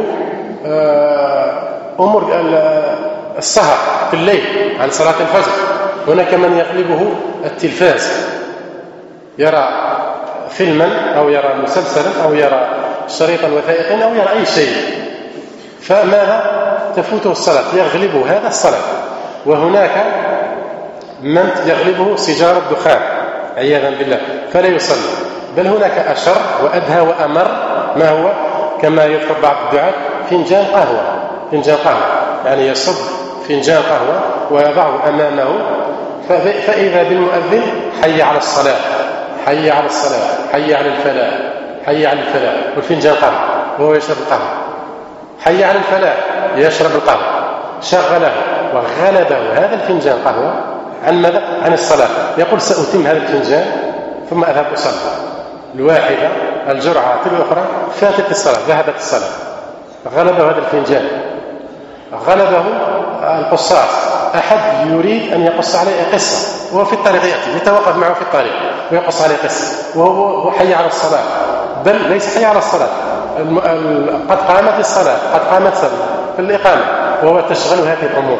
أمور السهر في الليل عن صلاة الفجر، هناك من يغلبه التلفاز، يرى فيلما أو يرى مسلسلا أو يرى شريطا وثائقيا أو يرى أي شيء، فماذا؟ تفوته الصلاة، يغلبه هذا الصلاة. وهناك من يغلبه سيجارة دخان عياذا بالله فلا يصلي، بل هناك أشر وأدهى وأمر، ما هو؟ كما يذكر بعض الدعاة: فنجان قهوة، يعني يصب فنجان قهوة ويضعه أمامه، فإذا بالمؤذن: حي على الصلاة، حي على الصلاة، حي على الفلاح، حي على الفلاح، والفنجان قهوة وهو يشرب القهوة. حي على الفلاح يشرب القهوة، شغله وغلبه هذا الفنجان قهوة عن ماذا؟ عن الصلاة. يقول: سأتم هذا الفنجان ثم أذهب أصلي. الواحدة الجرعة الأخرى فاتت الصلاة، ذهبت الصلاة، غلبه هذا الفنجان. غلبه القصاص، أحد يريد أن يقص عليه قصة وهو في الطريق يأتي يتوقف معه في الطريق ويقص عليه قصة وهو حي على الصلاة، بل ليس حي على الصلاة، قد قامت الصلاة، قد قامت في الإقامة، وهو تشغل هذه الأمور.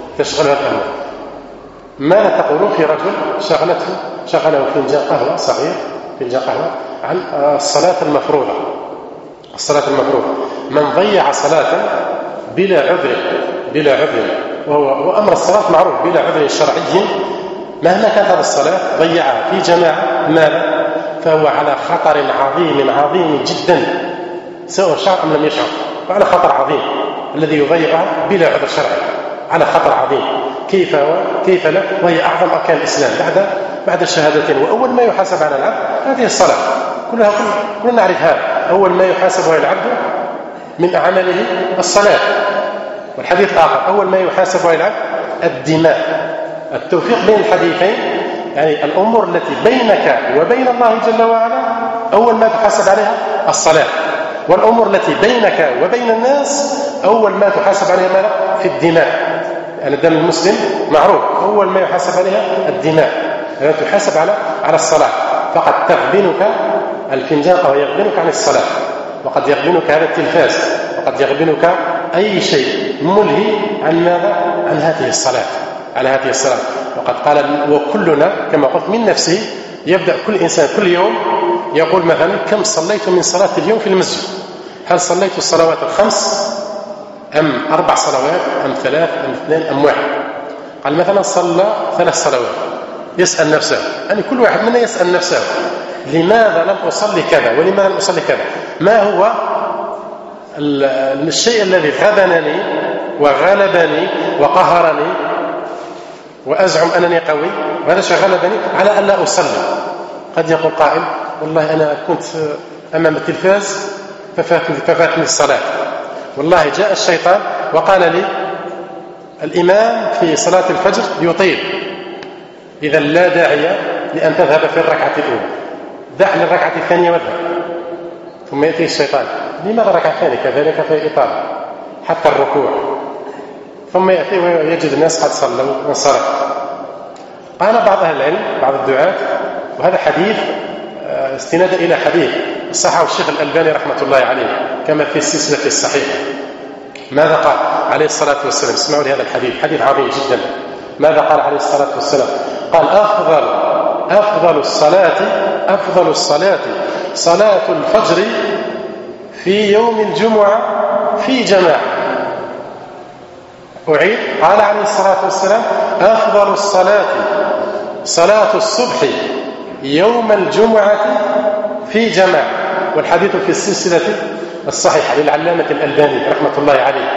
ماذا تقولون في رجل شغله فنجان قهوة صغير، فنجان قهوة، عن الصلاة المفروضة. من ضيع صلاة بلا عذر وأمر الصلاة معروف بلا عذر شرعي، مهما كانت هذه الصلاة ضيعها في جماعة ماذا؟ فهو على خطر عظيم جدا، سواء شعر أم لم يشعر، وعلى خطر عظيم. الذي يضيعها بلا عذر شرعي على خطر عظيم. كيف لا وهي أعظم أركان الإسلام بعد الشهادتين. وأول ما يحاسب على العبد هذه الصلاة، كلنا نعرف هذا. أول ما يحاسب على العبد من أعماله الصلاة. والحديث الآخر أول ما يحاسب على العبد الدماء. التوفيق بين الحديثين، يعني الأمور التي بينك وبين الله جل وعلا أول ما تحاسب عليها الصلاة، والأمور التي بينك وبين الناس أول ما تحاسب عليها ماذا؟ في الدماء. يعني الدم المسلم معروف أول ما يحاسب عليها الدماء، يعني تحاسب على الصلاة. فقد تغبنك الفنجان أو يغبنك عن الصلاة، وقد يغبنك هذا التلفاز، وقد يغبنك أي شيء ملهي عن ماذا؟ عن هذه الصلاة، على هذه الصلاة. وقد قال وكلنا كما قلت من نفسه يبدأ كل إنسان كل يوم يقول مثلا كم صليت من صلاة اليوم في المسجد؟ هل صليت الصلوات الخمس أم 4 صلوات أم 3 أم 2 أم 1؟ قال مثلا صلى 3 صلوات. يسأل نفسه، يعني كل واحد منا يسأل نفسه لماذا لم أصلي كذا ولماذا لم أصلي كذا؟ ما هو الشيء الذي غبنني وغلبني وقهرني وأزعم أنني قوي، وهذا الشيء غلبني على أن لا أصلي؟ قد يقول قائل والله أنا كنت أمام التلفاز ففاتني الصلاة، والله جاء الشيطان وقال لي الإمام في صلاة الفجر يطيل، إذا لا داعي لأن تذهب في الركعة الأولى، دع للركعة الثانية واذهب. ثم يأتي الشيطان لماذا الركعة الثانية؟ كذلك في إطالة حتى الركوع. ثم يأتي ويجد الناس قد صلوا وانصرفوا. قال بعض أهل العلم، بعض الدعاة، وهذا حديث استناد إلى حديث صححه الشيخ الألباني رحمة الله عليه كما في السلسلة الصحيحة. ماذا قال عليه الصلاة والسلام؟ اسمعوا لهذا الحديث، حديث عظيم جدا. ماذا قال عليه الصلاة والسلام؟ قال أفضل الصلاة صلاة الفجر في يوم الجمعة في جماعة. أعيد، قال عليه الصلاة والسلام أفضل الصلاة صلاة الصبح يوم الجمعة في جماعة. والحديث في السلسلة الصحيحة للعلامة الألباني رحمة الله عليه.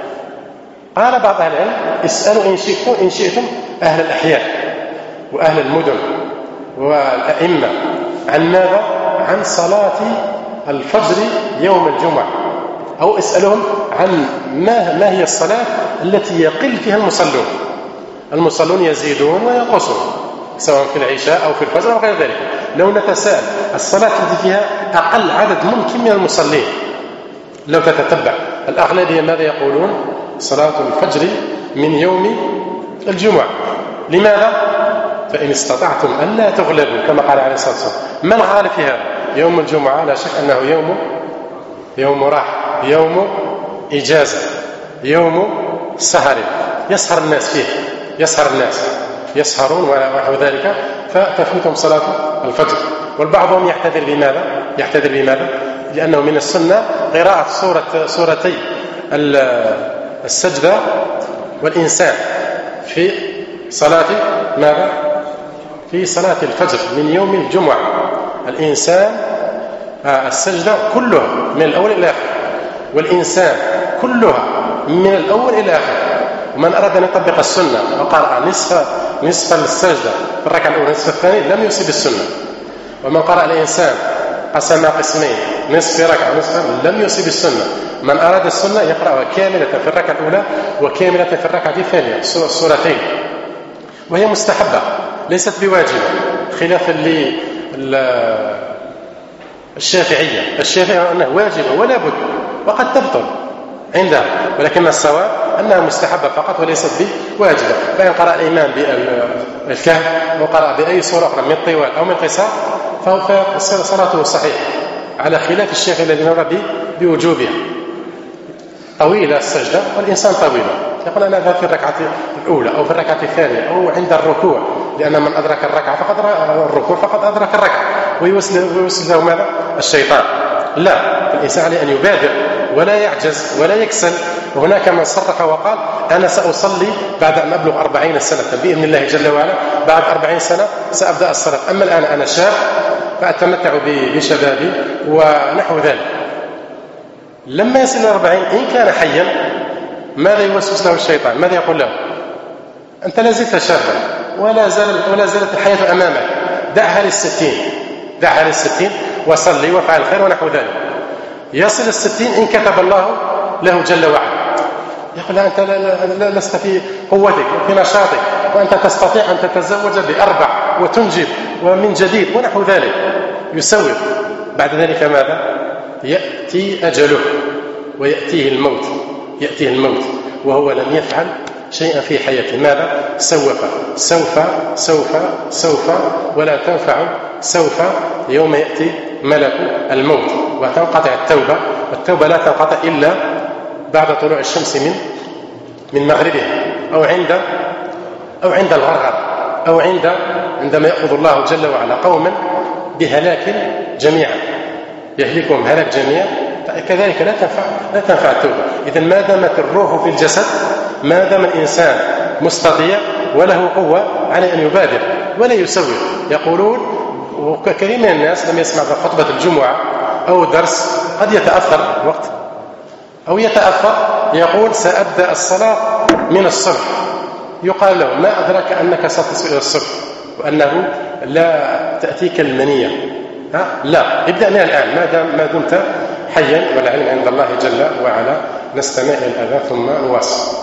قال بعض أهل العلم اسألوا إن شئتم أهل الأحياء وأهل المدن والأئمة عن ماذا؟ عن صلاة الفجر يوم الجمعة، أو اسألهم عن ما هي الصلاة التي يقل فيها المصلون يزيدون وينقصون، سواء في العشاء أو في الفجر أو غير ذلك. لو نتساءل الصلاة التي فيها أقل عدد ممكن من المصلين، لو تتتبع الأغلبية ماذا يقولون؟ صلاة الفجر من يوم الجمعة. لماذا؟ فإن استطعتم أن لا تغلبوا كما قال عليه الصلاة والسلام. من غالب في هذا؟ يوم الجمعة لا شك أنه يوم راحة، يوم إجازة، يوم سهر، يسهر الناس فيه، يسهرون ونحو ذلك، فتفوتهم صلاة الفجر. والبعضهم يعتذر بماذا؟ لأنه من السنة قراءة سورتي السجدة والإنسان في صلاة ماذا؟ في صلاة الفجر من يوم الجمعة. الإنسان السجدة كلها من الأول إلى الآخر، والإنسان كلها من الأول إلى الآخر. ومن أراد أن يطبق السنة وقرأ نصف السجدة في الركعة الأولى نصف الثاني لم يصب السنة. ومن قرأ الإنسان قسم قسمين، نصف في ركعة ونصف لم يصب السنة. من أراد السنة يقرأها كاملة في الركعة الأولى وكاملة في الركعة الثانية، السورتين، وهي مستحبة ليست بواجبة، خلافا الشافعية أنها واجبة ولا بد وقد تبطل عندها. ولكن الصواب أنها مستحبة فقط وليست بواجبة. فإن قرأ الإمام بالكهف وقرأ بأي سورة أخرى من طوال أو من قصار فصلاته صحيحة، على خلاف الشيخ الذي نرى بوجوبها. طويلة السجدة والإنسان طويلة، يقول أنا ذا في الركعة الأولى أو في الركعة الثانية أو عند الركوع، لأن من أدرك الركعة الركوع فقد أدرك الركعة، ويوسل له ماذا؟ الشيطان. لا، الإنسان عليه أن يبادر ولا يعجز ولا يكسل. وهناك من صرح وقال أنا سأصلي بعد أن أبلغ 40 سنة بإذن الله جل وعلا، بعد 40 سنة سأبدأ الصلاة، أما الآن أنا شاب فأتمتع بشبابي ونحو ذلك. لما يصل 40 إن كان حيا ماذا يوسوس له الشيطان؟ ماذا يقول له؟ أنت لازلت شابا ولا زالت الحياة أمامك، دعها لل60 وصلي وافعل الخير ونحو ذلك. يصل 60 إن كتب الله له جل وعلا، يقول أنت لست في قوتك وفي نشاطك وأنت تستطيع أن تتزوج ب4 وتنجب ومن جديد ونحو ذلك، يسوف. بعد ذلك ماذا؟ يأتي أجله ويأتيه الموت وهو لم يفعل شيئا في حياته. ماذا؟ سوف ولا تنفع سوف يوم يأتي ملك الموت وتنقطع التوبة، والتوبة لا تنقطع إلا بعد طلوع الشمس من مغربها أو عند الغرغر أو عندما يأخذ الله جل وعلا قوما بهلاك جميعا، يهلكهم هلاك جميعا. كذلك لا تنفع التوبة. إذن ما دامت الروح في الجسد، ما دام الإنسان مستطيع وله قوة، عليه أن يبادر ولا يسوف. يقولون وكثير من الناس لم يسمع خطبة الجمعة أو درس قد يتأثر الوقت أو يتأثر، يقول سأبدأ الصلاة من الصبح. يقال له ما أدرك أنك ستصل إلى الصبح وأنه لا تأتيك المنية؟ لا، ابدأ من الآن ما دمت حيا، والعلم عند الله جل وعلا. نستمع إلى الأذان ثم نواصل.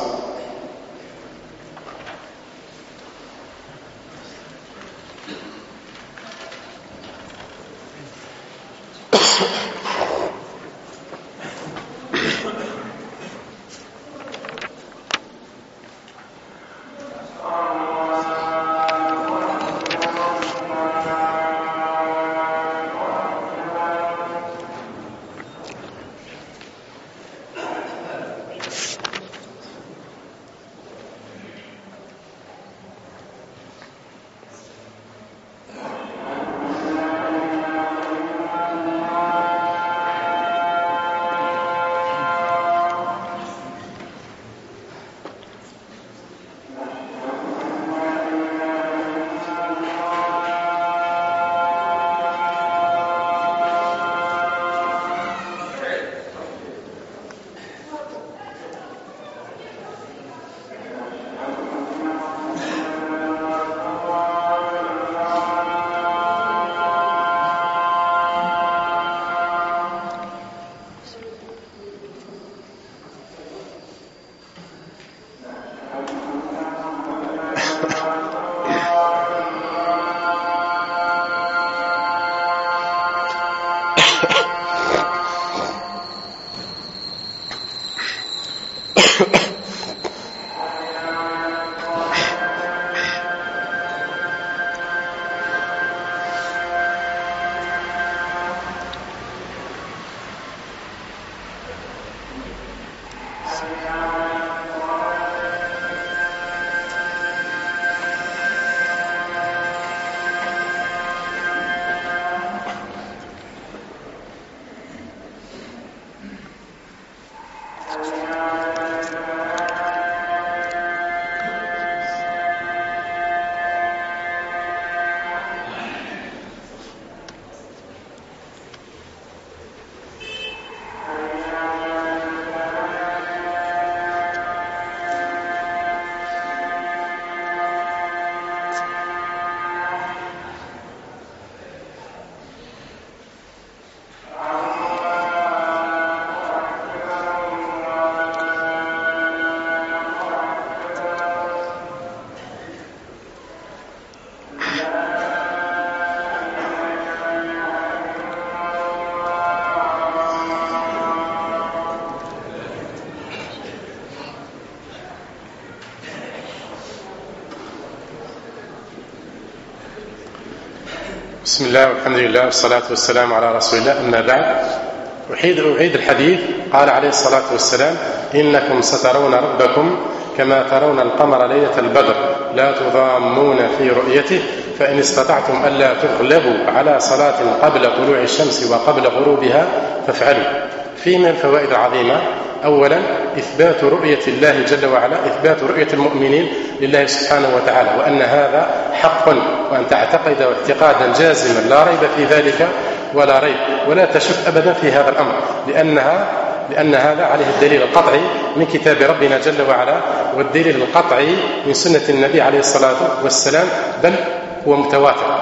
بسم الله والحمد لله والصلاة والسلام على رسول الله. أما بعد، أعيد الحديث. قال عليه الصلاة والسلام: إنكم سترون ربكم كما ترون القمر ليلة البدر لا تضامون في رؤيته فإن استطعتم ألا تغلبوا على صلاة قبل طلوع الشمس وقبل غروبها فافعلوا. في من الفوائد العظيمة: أولا إثبات رؤية الله جل وعلا، إثبات رؤية المؤمنين لله سبحانه وتعالى، وأن هذا حق، وأن تعتقد اعتقادا جازما لا ريب في ذلك ولا ريب، ولا تشك أبدا في هذا الأمر، لأن هذا عليه الدليل القطعي من كتاب ربنا جل وعلا، والدليل القطعي من سنة النبي عليه الصلاة والسلام، بل هو متواتر.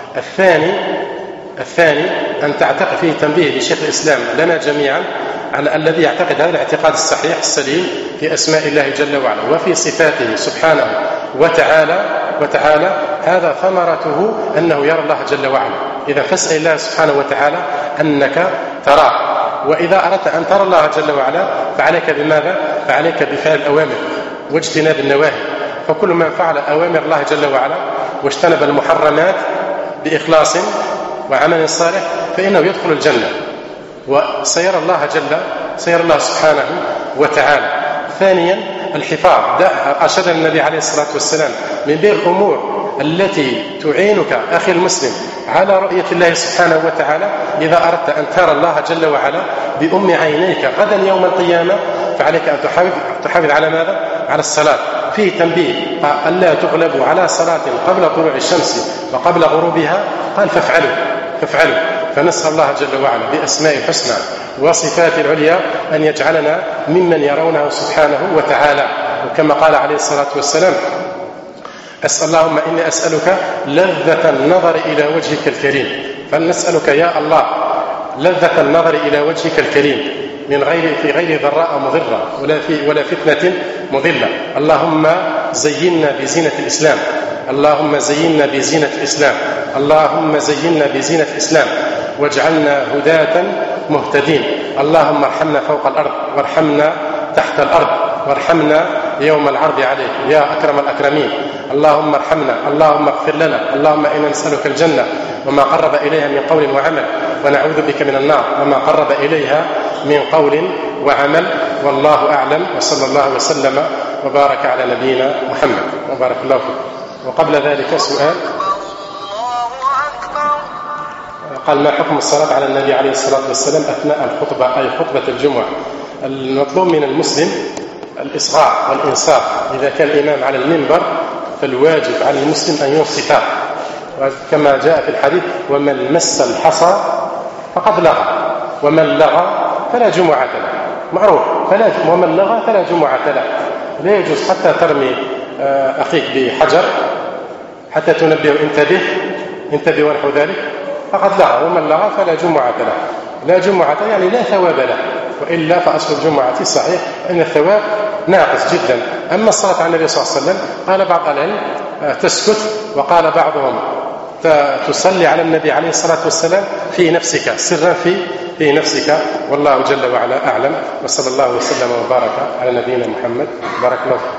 الثاني أن تعتقد فيه تنبيه لشيخ الإسلام لنا جميعا على الذي يعتقد هذا الاعتقاد الصحيح السليم في أسماء الله جل وعلا وفي صفاته سبحانه وتعالى، هذا ثمرته أنه يرى الله جل وعلا. إذا فاسأل الله سبحانه وتعالى أنك تراه، وإذا أردت أن ترى الله جل وعلا فعليك بماذا؟ فعليك بفعل الأوامر واجتناب النواهي. فكل من فعل أوامر الله جل وعلا واجتنب المحرمات بإخلاص وعمل صالح فإنه يدخل الجنة وسيرى الله سبحانه وتعالى. ثانيا الحفاظ. أرشدنا النبي عليه الصلاة والسلام من بين الأمور التي تعينك أخي المسلم على رؤية الله سبحانه وتعالى: إذا أردت أن ترى الله جل وعلا بأم عينيك غدا يوم القيامة فعليك أن تحافظ على ماذا؟ على الصلاة. فيه تنبيه: ألا تغلبوا على صلاة قبل طلوع الشمس وقبل غروبها، قال فافعلوا. فنسأل الله جل وعلا بأسماء الحسنى وصفات العليا أن يجعلنا ممن يرونه سبحانه وتعالى. وكما قال عليه الصلاة والسلام: اللهم إني أسألك لذة النظر إلى وجهك الكريم. فنسألك يا الله لذة النظر إلى وجهك الكريم في غير ضراء مضرة ولا فتنة مضلة. اللهم زينا بزينة الإسلام، اللهم زينا بزينة الإسلام، اللهم زينا بزينة الإسلام واجعلنا هداة مهتدين. اللهم ارحمنا فوق الأرض وارحمنا تحت الأرض وارحمنا يوم العرض عليك يا أكرم الأكرمين. اللهم ارحمنا، اللهم اغفر لنا، اللهم إنا نسألك الجنة وما قرب إليها من قول وعمل، ونعوذ بك من النار وما قرب إليها من قول وعمل. والله أعلم، وصلى الله وسلم وبارك على نبينا محمد وبارك الله فيكم. وقبل ذلك سؤال: قال: ما حكم الصلاة على النبي عليه الصلاة والسلام أثناء الخطبة، أي خطبة الجمعة؟ المطلوب من المسلم الإصغاء والإنصات. إذا كان الإمام على المنبر فالواجب على المسلم أن ينصت، كما جاء في الحديث: ومن مس الحصى فقد لغى، ومن لغى فلا جمعة له. معروف، ومن لغى فلا جمعة له. لا يجوز حتى ترمي أخيك بحجر حتى تنبه انتبه ونحو ذلك، فقد لغى. ومن لغى فلا جمعة له. لا جمعة يعني لا ثواب له، وإلا فأصل الجمعة صحيح أن الثواب ناقص جدا. أما الصلاة على النبي صلى الله عليه وسلم قال بعض العلم تسكت، وقال بعضهم تصلي على النبي عليه الصلاة والسلام في نفسك، سرا في نفسك. والله جل وعلا أعلم، وصلى الله وسلم وبارك على نبينا محمد. بارك الله فيك.